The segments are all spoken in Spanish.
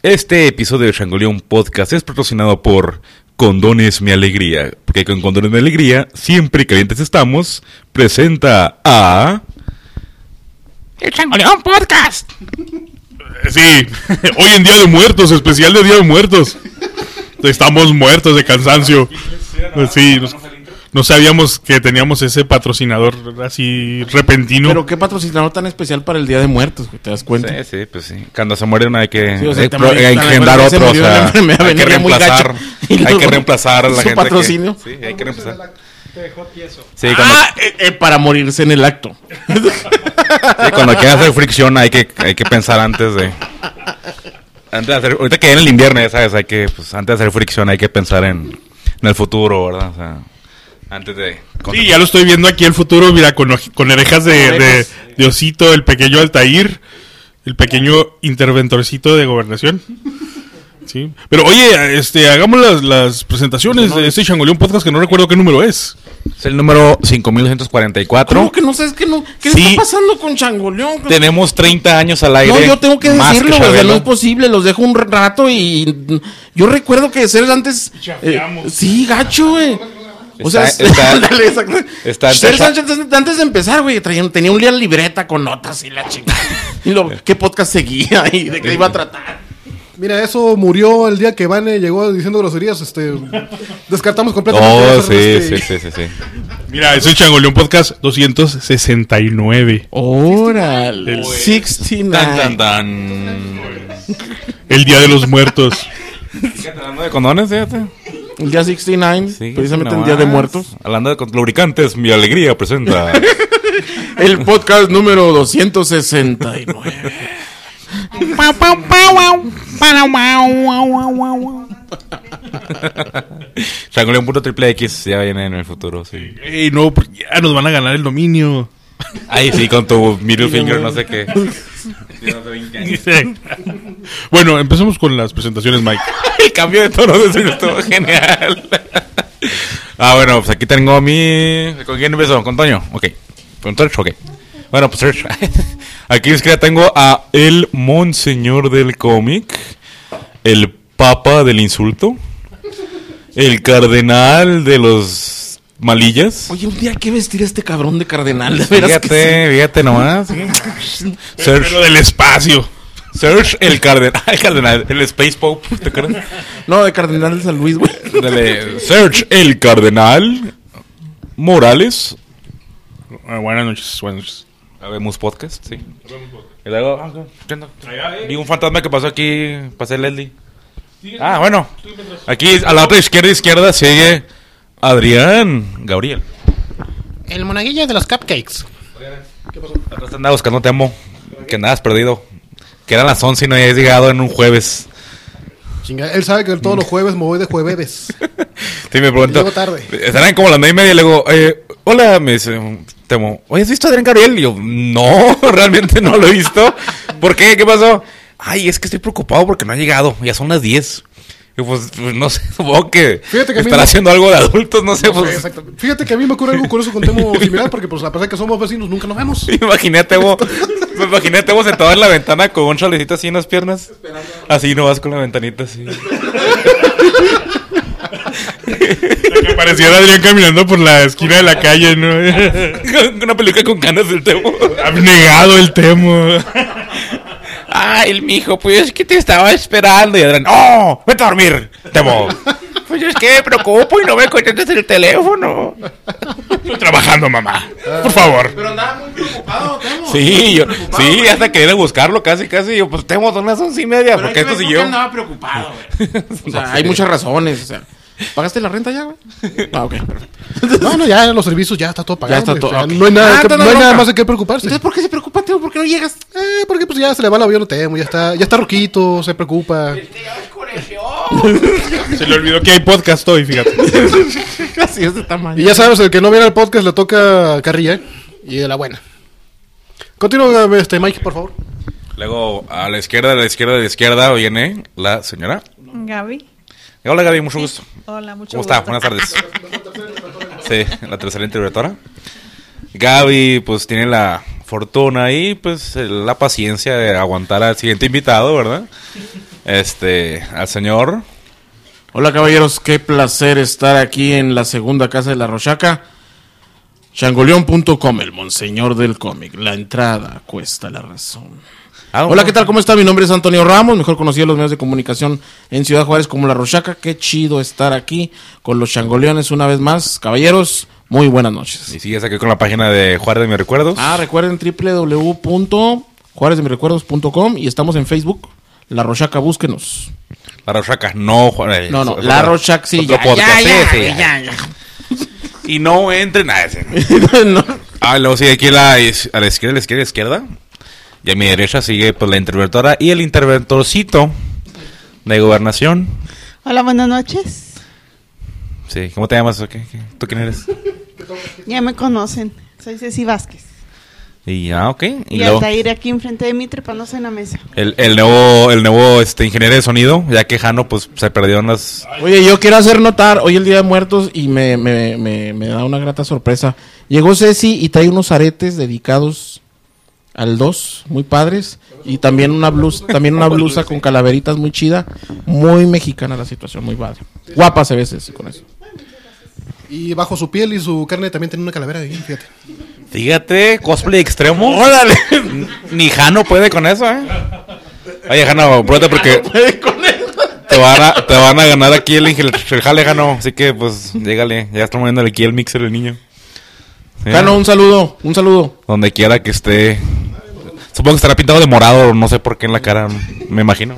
Este episodio de Changoleón Podcast es patrocinado por Condones Mi Alegría, porque con Condones Mi Alegría, siempre calientes estamos, presenta a... El Changoleón Podcast. Sí, hoy en Día de Muertos, especial de Día de Muertos. Estamos muertos de cansancio. Sí, no sabíamos que teníamos ese patrocinador así repentino. Pero qué patrocinador tan especial para el Día de Muertos, ¿te das cuenta? Sí, pues sí. Cuando se muere uno hay que Sí, o sea, engendrar otro, o sea, hay que reemplazar, y hay que reemplazar a la su gente patrocinio. Sí, hay que reemplazar. Te dejó tieso. Sí, cuando, Para morirse en el acto. sí, cuando quieran hacer fricción hay que pensar antes de hacer, ahorita que viene el invierno, ya sabes, hay que, pues, antes de hacer fricción hay que pensar en el futuro, ¿verdad? O sea, antes de... Sí, ya lo estoy viendo aquí el futuro, mira, con orejas de osito, el pequeño Altair, el pequeño interventorcito de gobernación. Sí. Pero oye, hagamos las presentaciones de este Changoleón Podcast, que no recuerdo qué número es. Es el número 5244. ¿Cómo que no sabes que no? ¿Qué Sí. está pasando con Changoleón? Tenemos 30 años al aire. No, yo tengo que más decirlo, que o sea, no Chabelo. es posible, los dejo un rato y yo recuerdo que Serge antes sí, gacho, güey. O sea, ándale, exacto. Serge Sánchez, antes de empezar, güey, tenía un día libreta con notas y la chingada. Y qué podcast seguía y de qué iba a tratar. Mira, eso murió el día que Vane llegó diciendo groserías. Descartamos completamente. Oh, hacer sí. Mira, es el Changoleón Podcast 269. Órale, El 69. Tan. El Día de los Muertos. Fíjate, hablando de condones, fíjate. El día 69, Sí, precisamente el nomás. Día de Muertos. Hablando de lubricantes, Mi Alegría presenta. El podcast número 269. Changoleón.xx ya viene en el futuro, sí. Ey, no, porque ya nos van a ganar el dominio. Ay, sí, con tu middle finger, no sé qué. Bueno, empecemos con las presentaciones, Mike. El cambio de tono de eso estuvo genial. Bueno, pues aquí tengo a mi... ¿Con quién empezó? ¿Con Toño? Ok. ¿Con Serge? Ok. Bueno, pues Serge. Aquí es que ya tengo a el monseñor del cómic, el papa del insulto, el cardenal de los malillas. Oye, un día hay que vestir a este cabrón de cardenal, de veras Fíjate nomás. Pero del espacio. Serge, el cardenal, el Space Pope, ¿te acuerdas? No, de cardenal de San Luis, güey. Dale, Serge, el cardenal Morales. Buenas noches. Habemos podcast, sí. Y luego, ¿qué onda? Vi un fantasma que pasó aquí, pasé Leslie. Bueno. Aquí a la otra izquierda sigue Adrián Gabriel. El monaguillo de los cupcakes. ¿Qué pasó? Atrás te andaba buscando, te amo. Que andabas perdido. Que eran las 11 y no habías llegado en un jueves. Chinga, él sabe que todos los jueves me voy de jueves. Sí, me preguntó. Llego tarde. Estarán como las 9:30 y luego, hola, me dice, Temo, oye, ¿has visto a Adrián Gabriel? Y yo, no, realmente no lo he visto. ¿Por qué? ¿Qué pasó? Ay, es que estoy preocupado porque no ha llegado. Ya son las 10. Y pues no sé, supongo que Fíjate que a mí estará no- haciendo algo de adultos, no sé. No sé, Pues, exacto. Fíjate que a mí me ocurre algo curioso con Temo similar, porque pues a pesar de que somos vecinos, nunca nos vemos. me imaginé a Temo sentado en la ventana con un chalecito así en las piernas. Así no vas con la ventanita así. Que pareciera Adrián caminando por la esquina de la calle, ¿no? Una peluca con canas del Temo. Abnegado el Temo. Ay, el mijo, pues es que te estaba esperando. Y Adrián, ¡no! ¡Vete a dormir, Temo! Pues es que me preocupo y no me contestas el teléfono. Estoy trabajando, mamá. Por favor. Pero andaba muy preocupado, Temo. Sí, hasta querer buscarlo casi. Yo, pues Temo, son las 11:30. Porque esto siguió. andaba preocupado, güey. O sea, hay muchas razones, o sea. ¿Pagaste la renta ya, güey? Ok, perfecto. No, ya los servicios ya está todo pagado. Ya está todo, O sea, ok. no hay nada, Entonces no hay nada bronca. más de qué preocuparse. Entonces, ¿por qué se preocupa, Temo? ¿Por qué no llegas? Porque pues ya se le va el avión a Temo, ya está roquito, se preocupa. Se le olvidó que hay podcast hoy, fíjate. Así es de tamaño. Y ya sabes, el que no viene al podcast le toca carrilla, y de la buena. Continúa, Mike, por favor. Luego, a la izquierda viene la señora. Gaby. Hola, Gaby, mucho gusto. Hola, mucho ¿Cómo gusto. está? Buenas tardes. Sí, la tercera interventora. Gaby, pues tiene la fortuna y pues la paciencia de aguantar al siguiente invitado, ¿verdad? al señor. Hola caballeros, qué placer estar aquí en la segunda casa de la Rochaca. Changoleón.com, el monseñor del cómic. La entrada cuesta la razón. Hola, ¿qué tal? ¿Cómo está? Mi nombre es Antonio Ramos, mejor conocido en los medios de comunicación en Ciudad Juárez como La Rochaca. Qué chido estar aquí con los changoleones una vez más. Caballeros, muy buenas noches. Y sigues aquí con la página de Juárez de mis recuerdos. Recuerden www.juarezdemisrecuerdos.com y estamos en Facebook. La Rochaca, búsquenos. La Rochaca, no Juárez. No, La Rochaca, sí, ya. Y no entren a ese. No. Luego sigue aquí a la izquierda. Y a mi derecha sigue pues la interventora y el interventorcito de gobernación. Hola, buenas noches. Sí, ¿cómo te llamas? ¿Tú quién eres? Ya me conocen, soy Ceci Vázquez. Y ok. Y Altair aquí enfrente de mí trepándose en la mesa. El nuevo ingeniero de sonido, ya que Jano pues se perdió en las... Oye, yo quiero hacer notar, hoy el Día de Muertos y me da una grata sorpresa. Llegó Ceci y trae unos aretes dedicados al 2, muy padres, y también una blusa con calaveritas muy chida, muy mexicana la situación, muy padre. Guapa se ve Ceci con eso. Y bajo su piel y su carne también tiene una calavera ahí, fíjate. Fíjate, cosplay extremo. ¡Órale! Ni Jano puede con eso, Oye, Jano, pruébate porque te van a ganar aquí el jale, Jano. Así que, pues, llégale. Ya está moviéndole aquí el mixer el niño. ¿Sí? Jano, un saludo. Donde quiera que esté. Supongo que estará pintado de morado, no sé por qué en la cara, me imagino.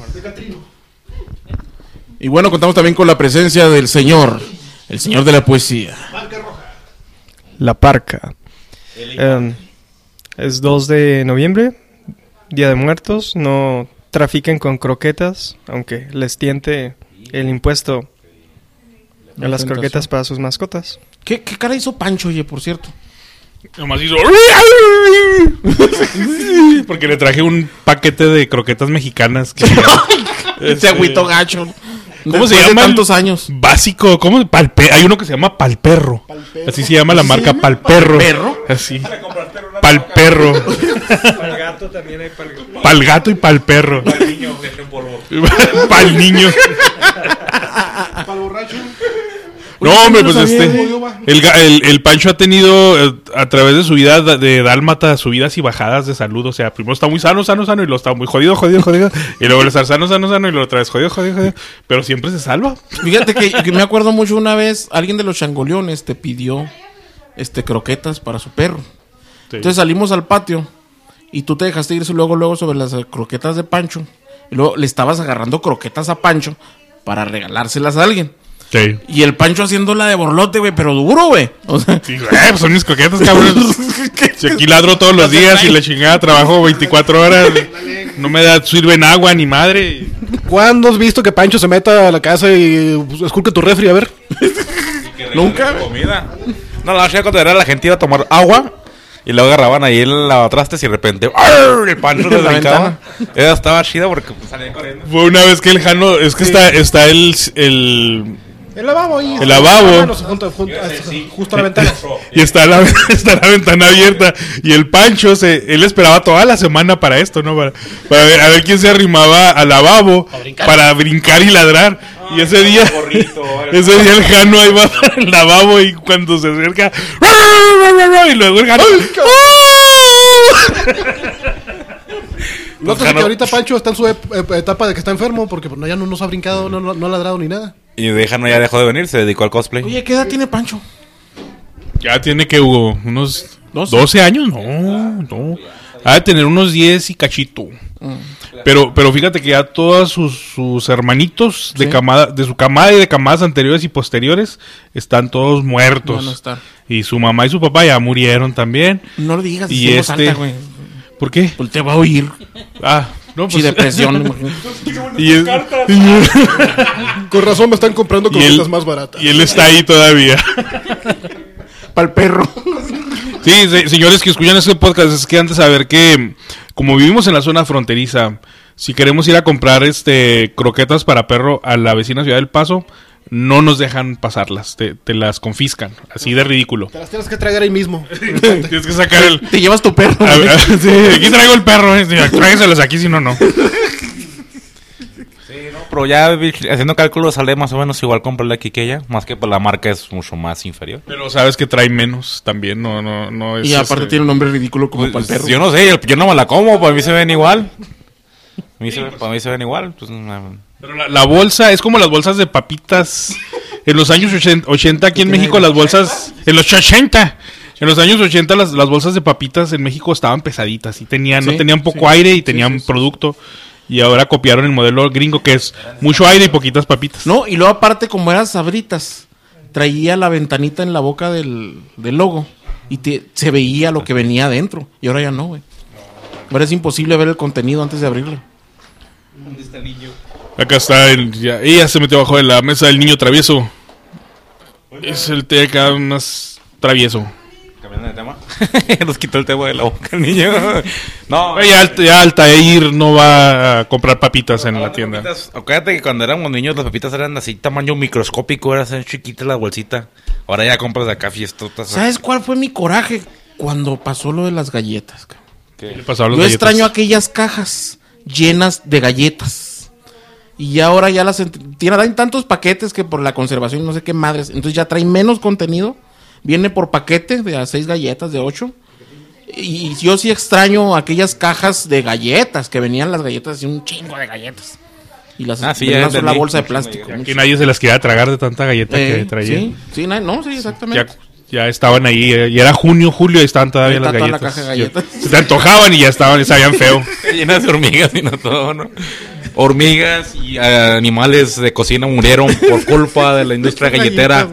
Y bueno, contamos también con la presencia del señor, el señor de la poesía. La Parca. Es 2 de noviembre, Día de Muertos. No trafiquen con croquetas, aunque les tiente el impuesto a las croquetas para sus mascotas. ¿Qué cara hizo Pancho, oye, por cierto? Nomás hizo... Porque le traje un paquete de croquetas mexicanas. Se agüito gacho. ¿Cómo se llama? Tantos años. Básico, ¿cómo? Hay uno que se llama Palperro. Así se llama la marca, Palperro. ¿Palperro? Así. Palperro. Palgato también hay palgato. Palgato y Palperro. Pal niño, polvo. Pal niño. Para borracho. No, hombre, pues el Pancho ha tenido a través de su vida de dálmata subidas y bajadas de salud. O sea, primero está muy sano y luego está muy jodido. Y luego le está sano y luego otra vez jodido. Pero siempre se salva. Fíjate que me acuerdo mucho una vez, alguien de los changoleones te pidió croquetas para su perro. Sí. Entonces salimos al patio y tú te dejaste irse luego sobre las croquetas de Pancho. Y luego le estabas agarrando croquetas a Pancho para regalárselas a alguien. Sí. Y el Pancho haciéndola de borlote, güey, pero duro, güey. O sea, sí, pues son mis croquetas, cabrón. Si aquí ladro todos los días y la chingada trabajo 24 horas. No me sirven agua ni madre. ¿Cuándo has visto que Pancho se meta a la casa y esculque tu refri? A ver. Nunca. Comida. No, cuando era la gente iba a tomar agua y luego agarraban ahí el lavatrastes y de repente el Pancho se brincaba. Esa estaba chida porque salía corriendo. Fue una vez que el Jano, es que sí. está el lavabo ahí. El lavabo. Justo a la ventana. Y está la ventana abierta. Y el Pancho, él esperaba toda la semana para esto, ¿no? Para ver quién se arrimaba al lavabo para brincar y ladrar. Y ese día el Jano ahí va para el lavabo y cuando se acerca... Y luego el Jano... Notas que ahorita Pancho está en su etapa de que está enfermo porque ya no nos ha brincado, no ha ladrado ni nada. Y Jano ya dejó de venir, se dedicó al cosplay. Oye, ¿qué edad tiene Pancho? Ya tiene que unos 12 años, no. Ha de tener unos 10 y cachito. Pero fíjate que ya todos sus hermanitos de su camada y de camadas anteriores y posteriores están todos muertos. No están. Y su mamá y su papá ya murieron también. No lo digas, y alta, güey. ¿Por qué? Pues te va a oír. No, pues. Depresión. Con razón me están comprando cositas más baratas. Y él está ahí todavía. Pa'l perro. Sí, señores que escuchan este podcast, es que antes de saber que como vivimos en la zona fronteriza, si queremos ir a comprar croquetas para perro a la vecina ciudad del Paso, no nos dejan pasarlas, te las confiscan, así de ridículo. Te las tienes que tragar ahí mismo. Tienes que sacar Te llevas tu perro. Sí, aquí traigo el perro, tráigaselos aquí, si no. Sí, pero ya haciendo cálculos sale más o menos igual comprarla aquí que ella. Más que pues la marca es mucho más inferior. Pero sabes que trae menos también, no es... Y aparte tiene un nombre ridículo como para el perro. Yo no sé, yo no me la como, para mí se ven igual. Para mí se ven igual. Pues, Pero la bolsa es como las bolsas de papitas. En los años 80 aquí en México las bolsas... En los 80... En los años 80 las bolsas de papitas en México estaban pesaditas y no tenían poco aire y tenían producto. Y ahora copiaron el modelo gringo que es mucho aire y poquitas papitas. No, y luego aparte como eran Sabritas, traía la ventanita en la boca del logo y se veía lo que venía adentro. Y ahora ya no, güey. Ahora es imposible ver el contenido antes de abrirlo. ¿Dónde está el niño? Acá está, ella se metió abajo de la mesa del niño travieso. Es el té acá más travieso. Cambiando de tema. Nos quitó el tema de la boca el niño. No. Ya Altair no va a comprar papitas en la tienda. Acuérdate que cuando éramos niños las papitas eran así tamaño microscópico, era así chiquita la bolsita. Ahora ya compras de acá fiestotas. ¿Sabes cuál fue mi coraje? Cuando pasó lo de las galletas. ¿Qué le pasó a las Yo galletas? extraño aquellas cajas llenas de galletas. Y ahora ya traen tantos paquetes que por la conservación no sé qué madres. Entonces ya traen menos contenido. Viene por paquete de a 6 galletas, de 8. Y yo sí extraño aquellas cajas de galletas, que venían las galletas así, un chingo de galletas. Y las venían en una bolsa de plástico. Que nadie se las quería tragar de tanta galleta que traía. Sí, exactamente. Ya estaban ahí, y era julio, y estaban todavía las galletas. La caja de galletas. Se te antojaban y ya sabían feo. Llenas de hormigas y no todo, ¿no? Hormigas y animales de cocina murieron por culpa de la industria galletera.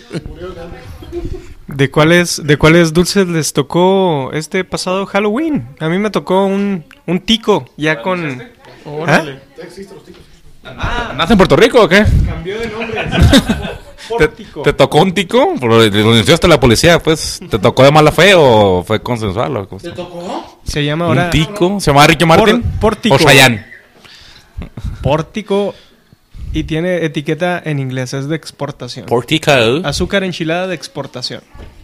¿De cuáles dulces les tocó este pasado Halloween? A mí me tocó un tico, ya con... Órale. ¿Nace en Puerto Rico o qué? Cambió de nombre. ¿Te tocó un tico? Lo denunció hasta la policía, pues. ¿Te tocó de mala fe o fue consensual? O ¿Te tocó? Se llama ahora... ¿Un tico? ¿Se llama Ricky Martin? Pórtico. ¿O Chayanne? Pórtico. Y tiene etiqueta en inglés, es de exportación. Pórtico. Azúcar enchilada de exportación.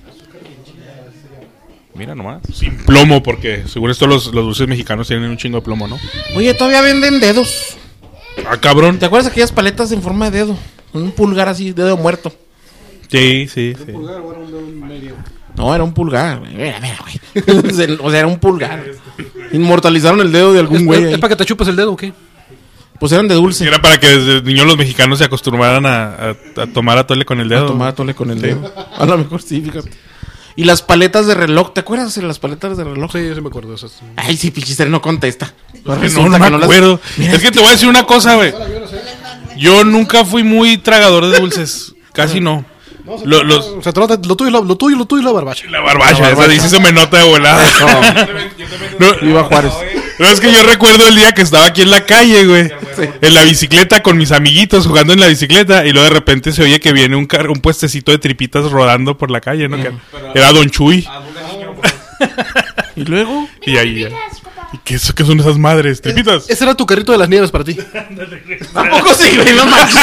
Mira nomás. Sin plomo, porque según esto los dulces mexicanos tienen un chingo de plomo, ¿no? Oye, todavía venden dedos. Ah, cabrón. ¿Te acuerdas de aquellas paletas en forma de dedo? Un pulgar así, dedo muerto. Sí. ¿Un pulgar o era un dedo medio? No, era un pulgar. Mira, güey. O sea, era un pulgar. Inmortalizaron el dedo de algún güey. ¿Es para que te chupes el dedo o qué? Pues eran de dulce. Era para que desde niños los mexicanos se acostumbraran a tomar atole con el dedo. A tomar atole con el dedo. A lo mejor sí, fíjate. Y las paletas de reloj, ¿te acuerdas de las paletas de reloj? Sí, yo sí me acuerdo de esas. Ay, sí, Pichister no contesta. No me acuerdo. Es que te voy a decir una cosa, güey. Yo nunca fui muy tragador de dulces. Casi no. O sea, lo tuyo es la barbacha. La barbacha, esa dice se me nota de volada. Viva Juárez. No, es que yo recuerdo el día que estaba aquí en la calle, güey. En la bicicleta con mis amiguitos jugando en la bicicleta. Y luego de repente se oye que viene un puestecito de tripitas rodando por la calle, ¿no? Que era Don Chuy. ¿Y luego? Y ahí ya. ¿Y qué son esas madres? ¿Tripitas? Ese era tu carrito de las nieves para ti. Tampoco sí, güey, no manches.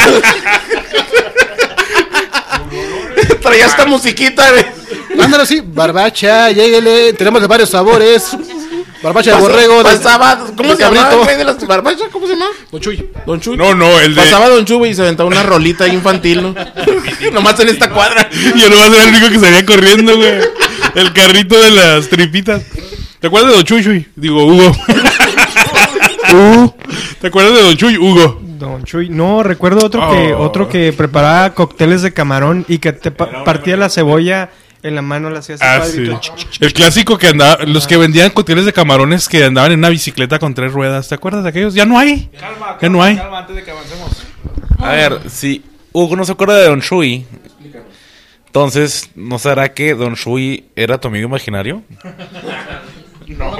Traía esta musiquita, güey. Ándale así, barbacha, lléguele, tenemos de varios sabores. Barbacha de borrego, ¿cómo se llamaba el güey de las barbachas? ¿Cómo se llama? Don Chuy. No, el de... Pasaba Don Chuy y se aventaba una rolita infantil, ¿no? Nomás en esta cuadra. Yo nomás era el único que salía corriendo, güey. El carrito de las tripitas. ¿Te acuerdas de Don Chuy? Digo, Hugo. ¿Te acuerdas de Don Chuy? Hugo. Don Chuy, no, recuerdo otro que preparaba cócteles de camarón y que te partía la cebolla en la mano, la hacía así cuadrito. Sí. El clásico que andaba, los que vendían cócteles de camarones que andaban en una bicicleta con 3 ruedas, ¿te acuerdas de aquellos? Ya no hay. Calma, antes de que avancemos. A ver, si Hugo no se acuerda de Don Chuy, entonces, ¿no será que Don Chuy era tu amigo imaginario? No.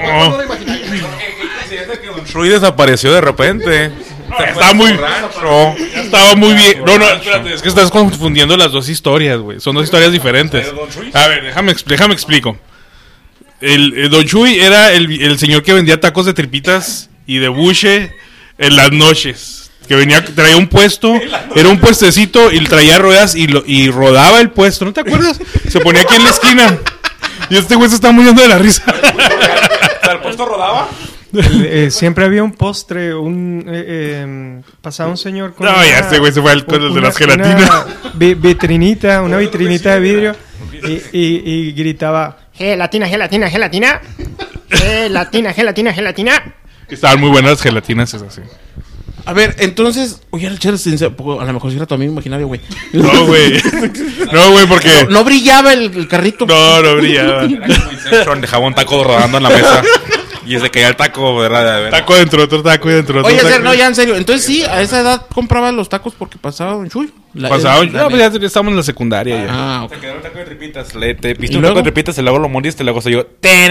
Don Chuy desapareció de repente. Estaba muy rancho. Estaba muy bien. No, espérate, es que estás confundiendo las dos historias, güey. Son dos historias diferentes. A ver, déjame explico. El Don Chuy era el señor que vendía tacos de tripitas y de buche en las noches. Que traía un puesto, era un puestecito y traía ruedas y rodaba el puesto. ¿No te acuerdas? Se ponía aquí en la esquina. Y este güey se está muriendo de la risa. ¿El puesto rodaba? Siempre había un postre, pasaba un señor con No, ya este güey se fue al con los de las gelatinas. Una vitrinita de vidrio y gritaba, gelatina, gelatina, gelatina, gelatina, gelatina, gelatina. Estaban muy buenas las gelatinas, es así. A ver, entonces, oye, el Chero, a lo mejor si era tu amigo imaginario, güey. No, güey. No, güey, porque... No brillaba el carrito. No brillaba. De jabón taco rodando en la mesa. Y se caía el taco, ¿verdad? Taco dentro, otro taco y dentro. Oye, taco. no, ya en serio. Entonces sí, a esa edad compraba los tacos porque pasaba Don Chuy. No, pues ya estábamos en la secundaria ya. Ah, ok. Se quedó el taco de tripitas. Te piste un taco de tripitas y luego lo mordiste y luego se yo.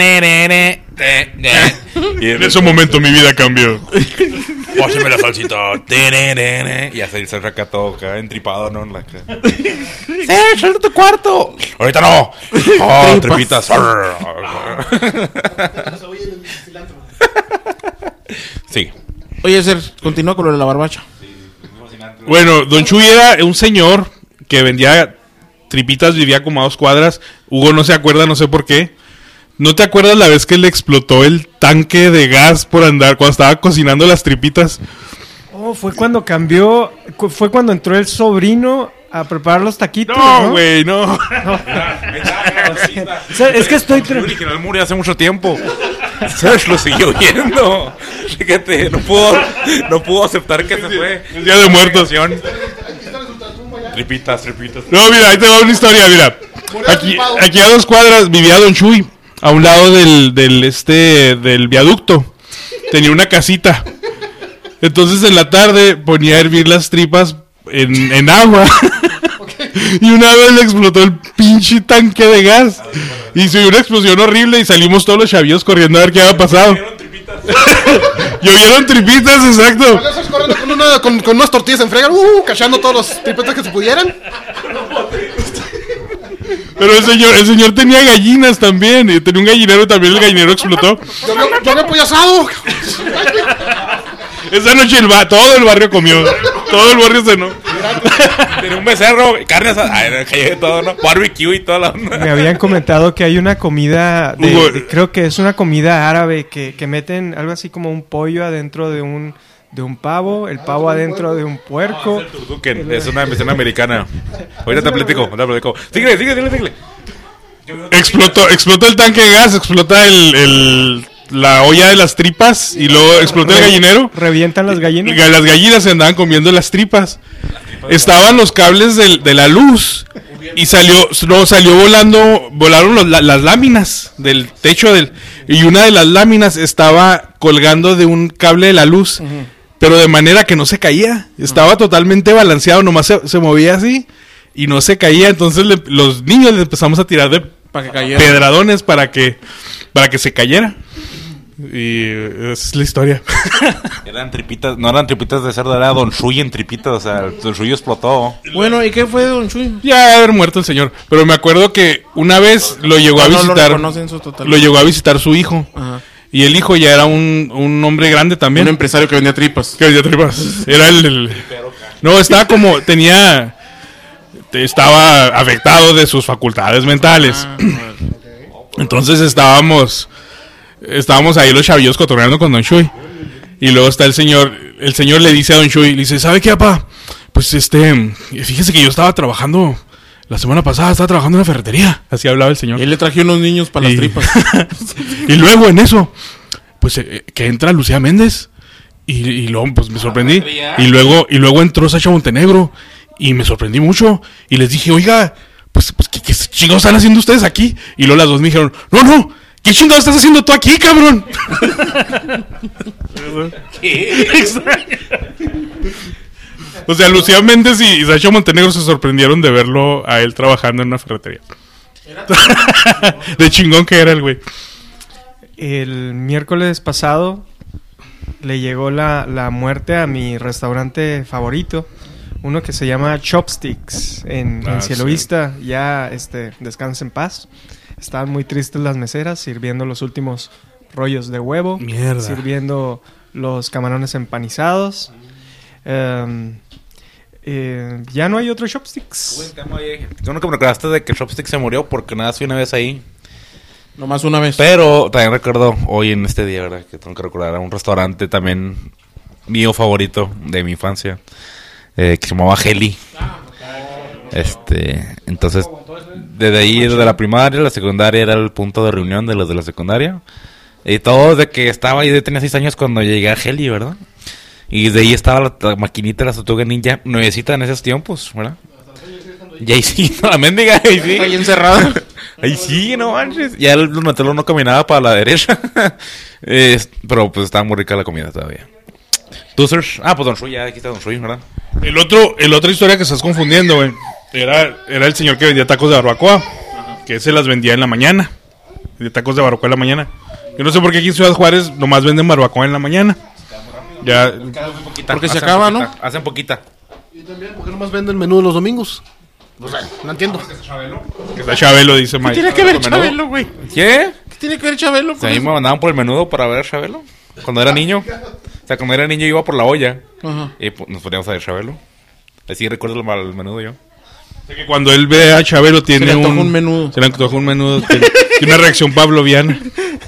Y En ese momento mi vida cambió. Pásame la salsita. Y así se recató acá entripado, ¿no? ¡Sal de tu cuarto! ¡Ahorita no! ¡Oh, tripitas! Sí. Oye, Ser, continúa con lo de la barbacha. Bueno, Don Chuy era un señor que vendía tripitas, vivía como a 2 cuadras. Hugo no se acuerda, no sé por qué. ¿No te acuerdas la vez que le explotó el tanque de gas por andar cuando estaba cocinando las tripitas? Oh, fue cuando entró el sobrino a preparar los taquitos. No, güey, no. O sea, es que estoy... El original murió hace mucho tiempo. ¿Sabes? Lo siguió viendo. Fíjate, no pudo aceptar que se fue. El Día de Muertos. Tripitas. No, mira, ahí te va una historia, mira. Aquí a 2 cuadras vivía Don Chuy, a un lado del viaducto. Tenía una casita. Entonces en la tarde ponía a hervir las tripas en agua. Y una vez le explotó el pinche tanque de gas. Y se dio una explosión horrible y salimos todos los chavillos corriendo a ver qué había pasado. Llovieron tripitas, exacto. Corriendo con unas tortillas en frega, cachando todos los tripetas que se pudieran. Pero el señor tenía gallinas también. Y tenía un gallinero también, el gallinero explotó. Yo había pollo asado. Esa noche todo el barrio comió. Todo el barrio cenó. Tenía un becerro, carne asada. Ay, cayó de todo, ¿no? Barbecue y toda la onda. Me habían comentado que hay una comida, creo que es una comida árabe que meten algo así como un pollo adentro de un pavo, el pavo adentro de un puerco. Es una invención americana. Ahorita te platico. Síguele. Explotó el tanque de gas, explota la olla de las tripas y luego explotó el gallinero. Revientan las gallinas. Las gallinas se andaban comiendo las tripas. Estaban los cables de la luz y volaron las láminas del techo y una de las láminas estaba colgando de un cable de la luz, pero de manera que no se caía. Estaba totalmente balanceado, nomás se movía así y no se caía. Entonces los niños le empezamos a tirar de pedradones para que se cayera. Y esa es la historia. Eran tripitas, no eran tripitas de cerdo, era Don Chuy en tripitas, o sea, Don Chuy explotó. Bueno, ¿y qué fue de Don Chuy? Ya debe haber muerto el señor, pero me acuerdo que una vez lo llegó a visitar. Lo llegó a visitar su hijo. Ajá. Y el hijo ya era un hombre grande también. Un empresario que vendía tripas. Era no, estaba afectado de sus facultades mentales. Entonces estábamos ahí los chavillos cotorreando con Don Chuy. Y luego está el señor le dice a Don Chuy, le dice, ¿sabe qué, papá? Pues fíjese que yo estaba trabajando, la semana pasada estaba trabajando en la ferretería. Así hablaba el señor. Y él le traje unos niños para las tripas. Y luego en eso, pues que entra Lucía Méndez. Y luego pues me sorprendí. Y luego entró Sacha Montenegro. Y me sorprendí mucho. Y les dije, oiga, pues ¿qué chingados están haciendo ustedes aquí? Y luego las dos me dijeron, no, ¿qué chingados estás haciendo tú aquí, cabrón? ¿Qué? O sea, Lucía Méndez y Sacha Montenegro se sorprendieron de verlo a él trabajando en una ferretería. De chingón que era el güey. El miércoles pasado le llegó la muerte a mi restaurante favorito. Uno que se llama Chopsticks en Cielo Vista. Ya descansa en paz. Estaban muy tristes las meseras sirviendo los últimos rollos de huevo. Mierda. Sirviendo los camarones empanizados. Ya no hay otro Chopsticks. Bueno, que me acordaste de que Chopsticks se murió porque nada, fui una vez ahí. Nomás una vez. Pero también recuerdo hoy en este día, ¿verdad? Que tengo que recordar a un restaurante también mío favorito de mi infancia, que se llamaba Heli. Entonces, desde ahí, desde la primaria, la secundaria era el punto de reunión de los de la secundaria. Y todo de que estaba ahí, tenía 6 años cuando llegué a Heli, ¿verdad? Y de ahí estaba la maquinita de la Tortuga Ninja, nuevecita en esos tiempos, ¿verdad? Y ahí sí, la mendiga, ahí sí. Está ahí encerrada. Ahí sí, no manches. Ya el Donatello no caminaba para la derecha. Pero pues estaba muy rica la comida todavía. ¿Tú, Serge? Pues Don Shui, ya aquí está Don Shui, ¿verdad? El otra historia que estás confundiendo, güey. Era el señor que vendía tacos de barbacoa. Que se las vendía en la mañana. De tacos de barbacoa en la mañana. Yo no sé por qué aquí en Ciudad Juárez nomás venden barbacoa en la mañana. Ya. Porque se acaba, ¿no? Hacen poquita. Y también, ¿por qué nomás venden menú los domingos? O sea, no entiendo. Que está Chabelo, dice Mike. ¿Qué tiene que ver Chabelo, güey? ¿Qué? ¿Qué tiene que ver Chabelo? O sea, a mí me mandaban por el menudo para ver a Chabelo. Cuando era niño. O sea, cuando era niño iba por la olla. Ajá. Y pues, nos poníamos a ver Chabelo. Así recuerdo el menudo yo. O sea, que cuando él ve a Chabelo tiene Se le antoja un menudo. Se le antoja un menudo. Tiene una reacción pavloviana.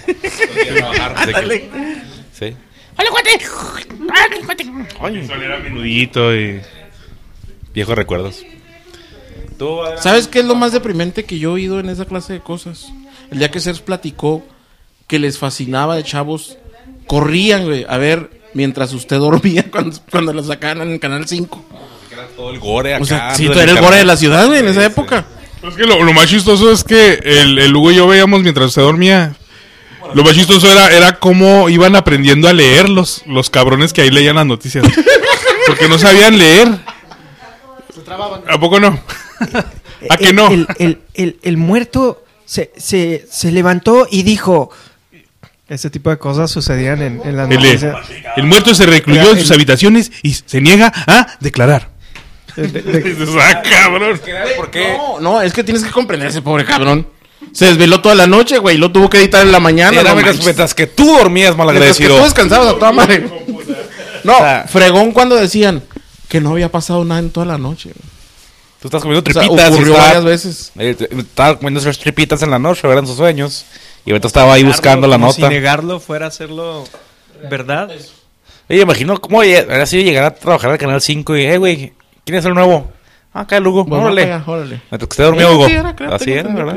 Sí. ¡Hola, cuate! Eso era menudito y... Viejos recuerdos. ¿Tú, ¿Sabes qué es lo más deprimente que yo he oído en esa clase de cosas? El día que Serge platicó que les fascinaba de chavos, corrían, güey, a ver mientras usted dormía cuando lo sacaban en el Canal 5. Era todo el gore acá. O sea, sí, tú eres el gore de la ciudad, güey, en esa época. Es que lo más chistoso es que el Hugo y yo veíamos mientras usted dormía. Lo más chistoso era cómo iban aprendiendo a leer los cabrones que ahí leían las noticias. Porque no sabían leer. ¿A poco no? ¿A que no? El muerto se levantó y dijo... Ese tipo de cosas sucedían en las noticias. El muerto se recluyó en sus habitaciones y se niega a declarar. Cabrón. ¿Por qué? No, es que tienes que comprender ese pobre cabrón. Se desveló toda la noche, güey, y lo tuvo que editar en la mañana. No, mientras que tú dormías malagradecido. Mientras que tú descansabas a toda madre. No, fregón cuando decían que no había pasado nada en toda la noche. Tú estás comiendo O sea, tripitas. ocurrió varias veces. Estaba comiendo esas tripitas en la noche, eran sus sueños. Y ahorita estaba ahí buscando la nota. Si negarlo fuera hacerlo verdad. Oye, imagino cómo hubiera sido llegar a trabajar al Canal 5 y, güey, ¿quién es el nuevo? Acá el Hugo, Bueno, órale. órale. Mientras que usted dormió, Hugo. Así era, ¿verdad?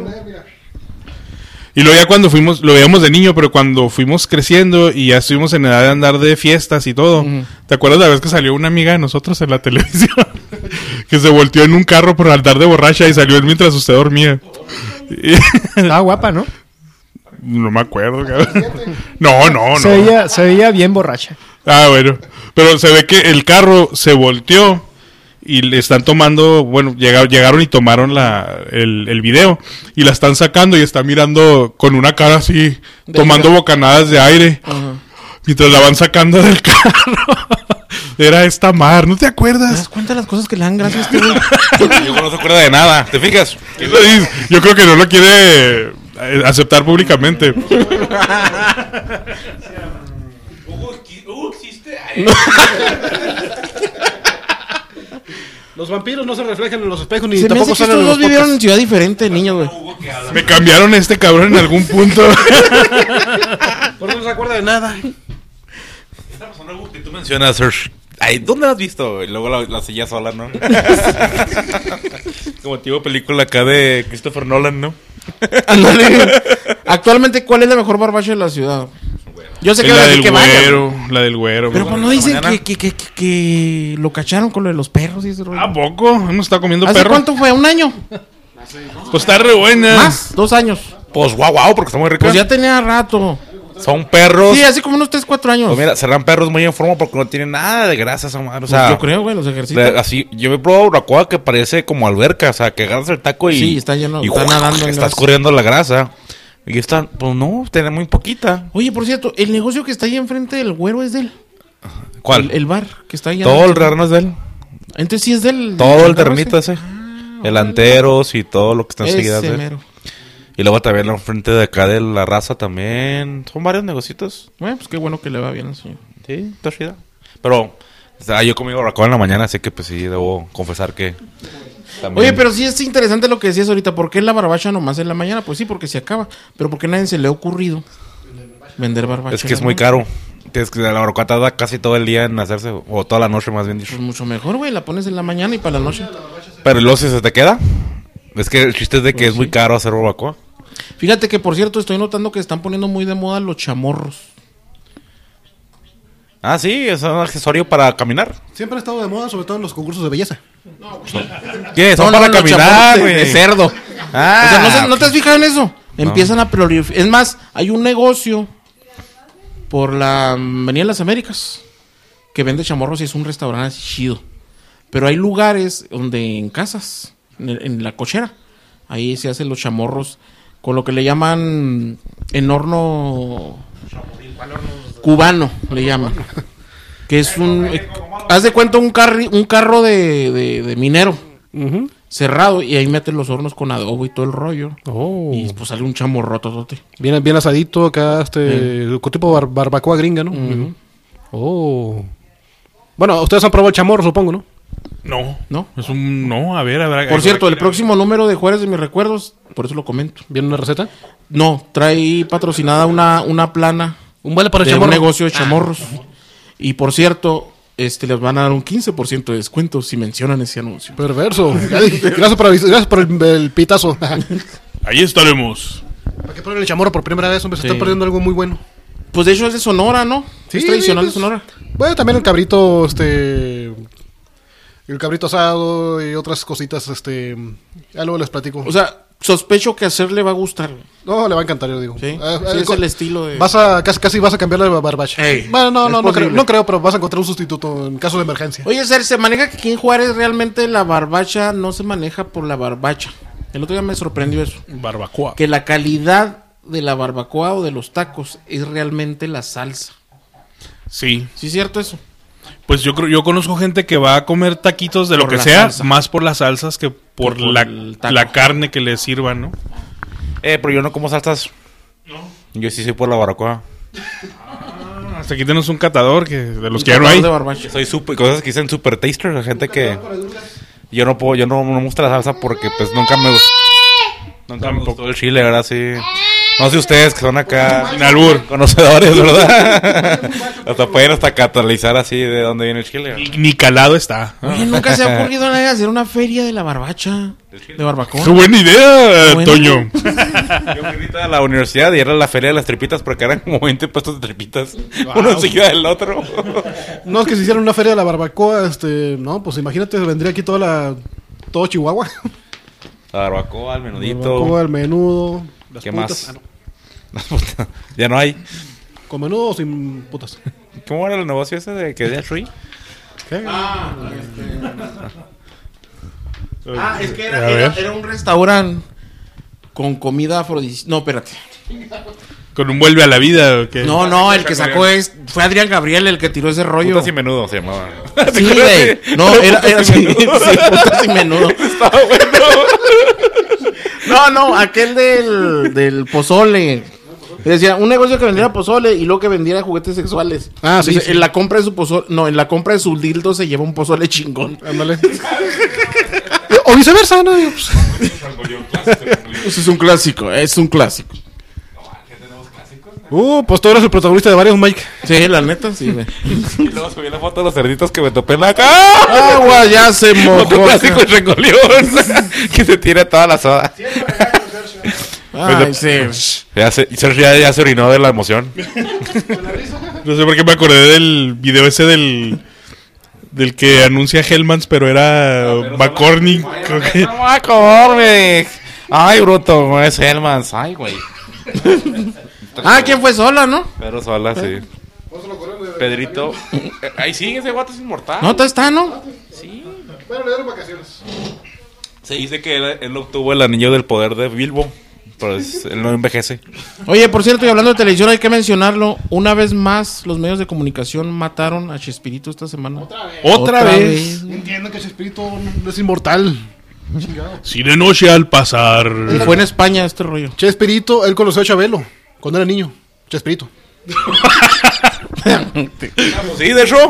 Y luego ya cuando fuimos, lo veíamos de niño, pero cuando fuimos creciendo y ya estuvimos en edad de andar de fiestas y todo. ¿Te acuerdas la vez que salió una amiga de nosotros en la televisión? Que se volteó en un carro por andar de borracha y salió él mientras usted dormía. Estaba guapa, ¿no? No me acuerdo, cabrón. No. Se veía bien borracha. Ah, bueno. Pero se ve que el carro se volteó y le están tomando, bueno, llegaron y tomaron el video y la están sacando y está mirando con una cara así, tomando bocanadas de aire. Mientras la van sacando del carro. Era esta Mar, ¿no te acuerdas? ¿Te das cuenta de las cosas que le dan gracias a este güey? Hugo no se acuerda de nada, ¿te fijas? Yo creo que no lo quiere aceptar públicamente. Hugo existe. Los vampiros no se reflejan en los espejos ni Se me hace tampoco que salen estos en los dos vivieron en podcasts. ciudad diferente, niño, güey. Me cambiaron a este cabrón en algún punto. Por eso no se acuerda de nada. Esta persona que tú mencionas, Serge, ay, ¿dónde la has visto? Y luego la silla sola, ¿no? Como tipo película acá de Christopher Nolan, ¿no? Ándale. Actualmente, ¿cuál es la mejor barbacha de la ciudad? Yo sé que la va a del decir que vaya. güero, la del güero. Pero pues no ¿La dicen mañana? que lo cacharon con lo de los perros y ese rollo. ¿A poco? Hemos estado comiendo ¿Hace perro. cuánto fue? ¿Un año? Pues está re buena. Más, 2 años. Pues guau, porque está muy rica. Pues ya tenía rato. Son perros. Sí, así como unos 3, 4 años. Pues mira, serán perros muy en forma porque no tienen nada de grasa esa madre. O sea, Yo creo, güey, los ejercicios. así, yo me probado barbacoa que parece como alberca, o sea, que agarras el taco y... Sí, está lleno, y está nadando en estás grasa. corriendo la grasa. Y están, pues no, tiene muy poquita. Oye, por cierto, el negocio que está ahí enfrente del güero es de él. ¿Cuál? El bar que está ahí. Todo el terreno es de él. Entonces sí es del... Todo el del terrenito ese. Delanteros y todo lo que está enseguida de Ese él. mero. Y luego también enfrente de acá de la raza también. Son varios negocios. Bueno, pues qué bueno que le va bien al señor. Sí, está chida. Pero O sea, yo comí barbacoa en la mañana, así que pues sí, debo confesar que... también... Oye, pero sí es interesante lo que decías ahorita. ¿Por qué la barbacha nomás en la mañana? Pues sí, porque se acaba. Pero ¿por qué a nadie se le ha ocurrido vender barbacha? Es que es muy caro. Tienes que la barbacoa tarda casi todo el día en hacerse, o toda la noche más bien dicho. Pues mucho mejor, güey. La pones en la mañana y para la noche. Pero luego si se te queda, es que el chiste es de que es muy caro hacer barbacoa. Fíjate que, por cierto, estoy notando que están poniendo muy de moda los chamorros. Ah, sí, es un accesorio para caminar. Siempre han estado de moda, sobre todo en los concursos de belleza. ¿Qué? Son para los caminar, chamorros güey. de cerdo. Ah. O sea, ¿no te has fijado en eso? Empiezan a proliferar. Es más, hay un negocio por la Avenida de las Américas que vende chamorros y es un restaurante así chido. Pero hay lugares donde en casas, en la cochera, ahí se hacen los chamorros con lo que le llaman en horno cubano, le llaman. Que es un... haz de cuenta un carro de minero. Cerrado, y ahí meten los hornos con adobo y todo el rollo. Oh. Y pues sale un chamorrototote. Bien asadito acá, con tipo barbacoa gringa, ¿no? Oh. Bueno, ustedes han probado el chamorro, supongo, ¿no? No. ¿No? Es un... No, a ver. Por cierto, el próximo número de Juárez de mis recuerdos, por eso lo comento. ¿Viene una receta? No, trae patrocinada una plana Un vale para el de un chamorro. negocio de chamorros. Y por cierto, les van a dar un 15% de descuento si mencionan ese anuncio. Perverso. Gracias por el pitazo. Ahí estaremos. ¿Para qué poner el chamorro por primera vez? Hombre, se Sí. está perdiendo algo muy bueno. Pues de hecho es de Sonora, ¿no? Sí, es tradicional pues, de Sonora. Bueno, también el cabrito, el cabrito asado y otras cositas, ya luego les platico. O sea, sospecho que a Ser le va a gustar. No, le va a encantar, yo digo. Sí, sí, es el estilo de... Casi vas a cambiar la barbacha. Ey, Bueno, es no posible. creo, pero vas a encontrar un sustituto en caso de emergencia. Oye, Ser, se maneja que aquí en Juárez realmente la barbacha no se maneja por la barbacha. El otro día me sorprendió eso. Barbacoa. Que la calidad de la barbacoa o de los tacos es realmente la salsa. Sí. ¿Sí es cierto eso? Pues yo conozco gente que va a comer taquitos de lo Por que la sea, salsa. más por las salsas que por Que por el taco. la carne que le sirvan, ¿no? Pero yo no como salsas. No. Yo sí soy por la barbacoa. Hasta aquí tenemos un catador de los que ya no hay. De barbacha. Soy super, cosas que dicen super taster, la gente que... Yo no me gusta la salsa porque pues nunca me gustó el chile, ¿verdad? Sí. No sé ustedes que son acá Sin albur. conocedores, ¿verdad? hasta pueden catalizar así de dónde viene el chile. Ni calado está. Oye, nunca se ha ocurrido a nadie hacer una feria de la barbacha. De barbacoa. ¡Qué buena idea, Bueno. Toño! Yo fui ahorita a la universidad y era la feria de las tripitas porque eran como 20 puestos de tripitas. Uno enseguida del otro. No, es que si hicieran una feria de la barbacoa, no, pues imagínate, vendría aquí todo Chihuahua. La barbacoa, el menudito. Barbacoa, el menudo, las ¿Qué putas. más? No. Ya no hay. ¿Con menudo o sin putas? ¿Cómo era el negocio ese de que de Tree? Es que A ver. era un restaurante con comida afrodisíaca. No, espérate. ¿Con un vuelve a la vida o qué? No, el que sacó fue Adrián Gabriel el que tiró ese rollo. Putas y menudo se llamaba. Sí, güey. No, era sí, putas y menudo. Estaba bueno. No, aquel del pozole. Decía, un negocio que vendiera pozole y luego que vendiera juguetes sexuales. Ah, sí, Dice, sí. En la compra de su pozole, en la compra de su dildo se lleva un pozole chingón. Ándale. O viceversa, ¿no? Digo, pues, Eso es un clásico, pues tú eres el protagonista de varios, Mike. Sí, la neta, sí, güey. Y luego subí la foto de los cerditos que me topé en la Agua, ya se Otro mojó. clásico de Rengoleón. Que se tira toda la soda. Ay, sí. Sergio ya se orinó de la emoción. No sé por qué me acordé del video ese del que anuncia Hellmans, pero era McCormick. creo que- No va a comer, ay, bruto, no es Hellmans. Ay, güey. ¿Quién fue sola, no? Pedro Sola, sí. Pedrito. Ahí sigue, ese guato es inmortal. No, está, ¿no? Bueno, le dieron vacaciones. Se dice que él obtuvo el anillo del poder de Bilbo. Pero él no envejece. Oye, por cierto, y hablando de televisión, hay que mencionarlo. Una vez más, los medios de comunicación mataron a Chespirito esta semana. Otra vez. Entiendo que ese espíritu no es inmortal. Si de noche al pasar. Y fue en España este rollo. Chespirito, él conoció a Chabelo cuando era niño. Chespirito. Sí, de hecho.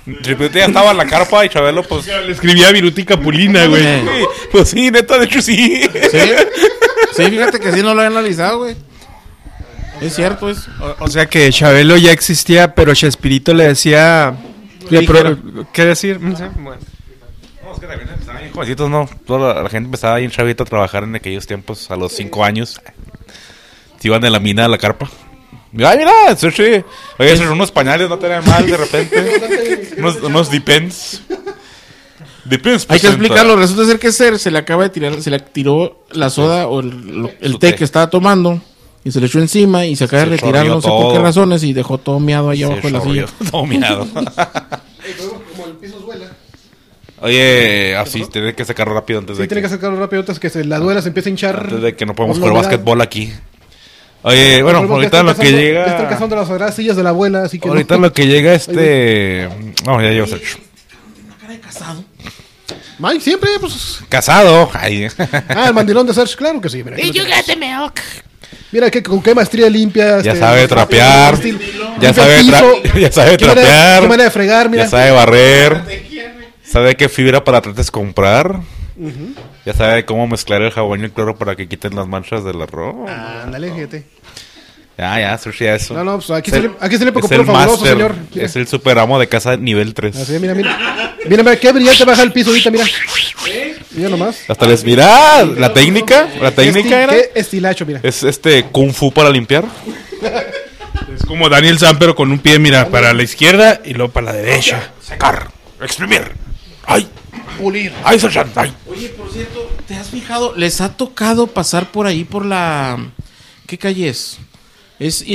Chespirito ya estaba en la carpa y Chabelo, pues... Le escribía a Viruti Capulina, güey. Sí, pues sí, neta, de hecho sí. Sí, fíjate que sí no lo había analizado, güey. Es cierto, es. O sea que Chabelo ya existía, pero Chespirito le decía... ¿Qué decir? No sé, bueno. No, es que también estaban bien jovencitos, ¿no? Toda la gente empezaba bien chavito a trabajar en aquellos tiempos, a los 5 años. Se iban de la mina a la carpa. Ay, mira, Serge. Oye, esos son unos pañales, no te dan mal de repente. unos depends. Depends. Hay que explicarlo. Resulta ser que se le acaba de tirar, se le tiró la soda o el té que estaba tomando y se le echó encima y se acaba de retirar, no sé por qué razones, y dejó todo miado ahí abajo de la silla. Todo miado. Como el piso duela. Oye, así tiene que sacarlo rápido antes de tiene que sacarlo rápido antes que la duela se empiece a hinchar. Antes de que no podamos jugar básquetbol aquí. Oye, bueno, ahorita lo que llega... Ya están cazando las sagradas sillas de la abuela, así que... Ahorita lo que llega No, ya llevo Sergio. Una cara de casado. Mike, siempre, pues... Casado. Ay. El mandilón de Serge, claro que sí. Mira, Did you get the milk? mira con qué maestría limpia. Ya sabe trapear. Ya sabe trapear. Qué manera de fregar, mira. Ya sabe barrer. Sabe qué fibra para trates comprar. Ya sabe cómo mezclar el jabón y el cloro para que quiten las manchas del arroz. Ándale, fíjate. Ya, Sushi, eso. No, pues aquí se le preocupó el fabuloso, máster, señor. Mira. Es el super amo de casa nivel 3. Así, mira. Mira, qué brillante baja el piso ahorita, mira. Mira nomás. Hasta les mira la técnica. La técnica era. Qué estilacho, mira. Es Kung Fu para limpiar. Es como Daniel San, pero con un pie, mira, para la izquierda y luego para la derecha. Secar. Exprimir. ¡Ay! Pulir. ¡Ay, Sergio! ¡Ay! Oye, por cierto, ¿te has fijado? ¿Les ha tocado pasar por ahí por la... ¿Qué calle es? ¿Es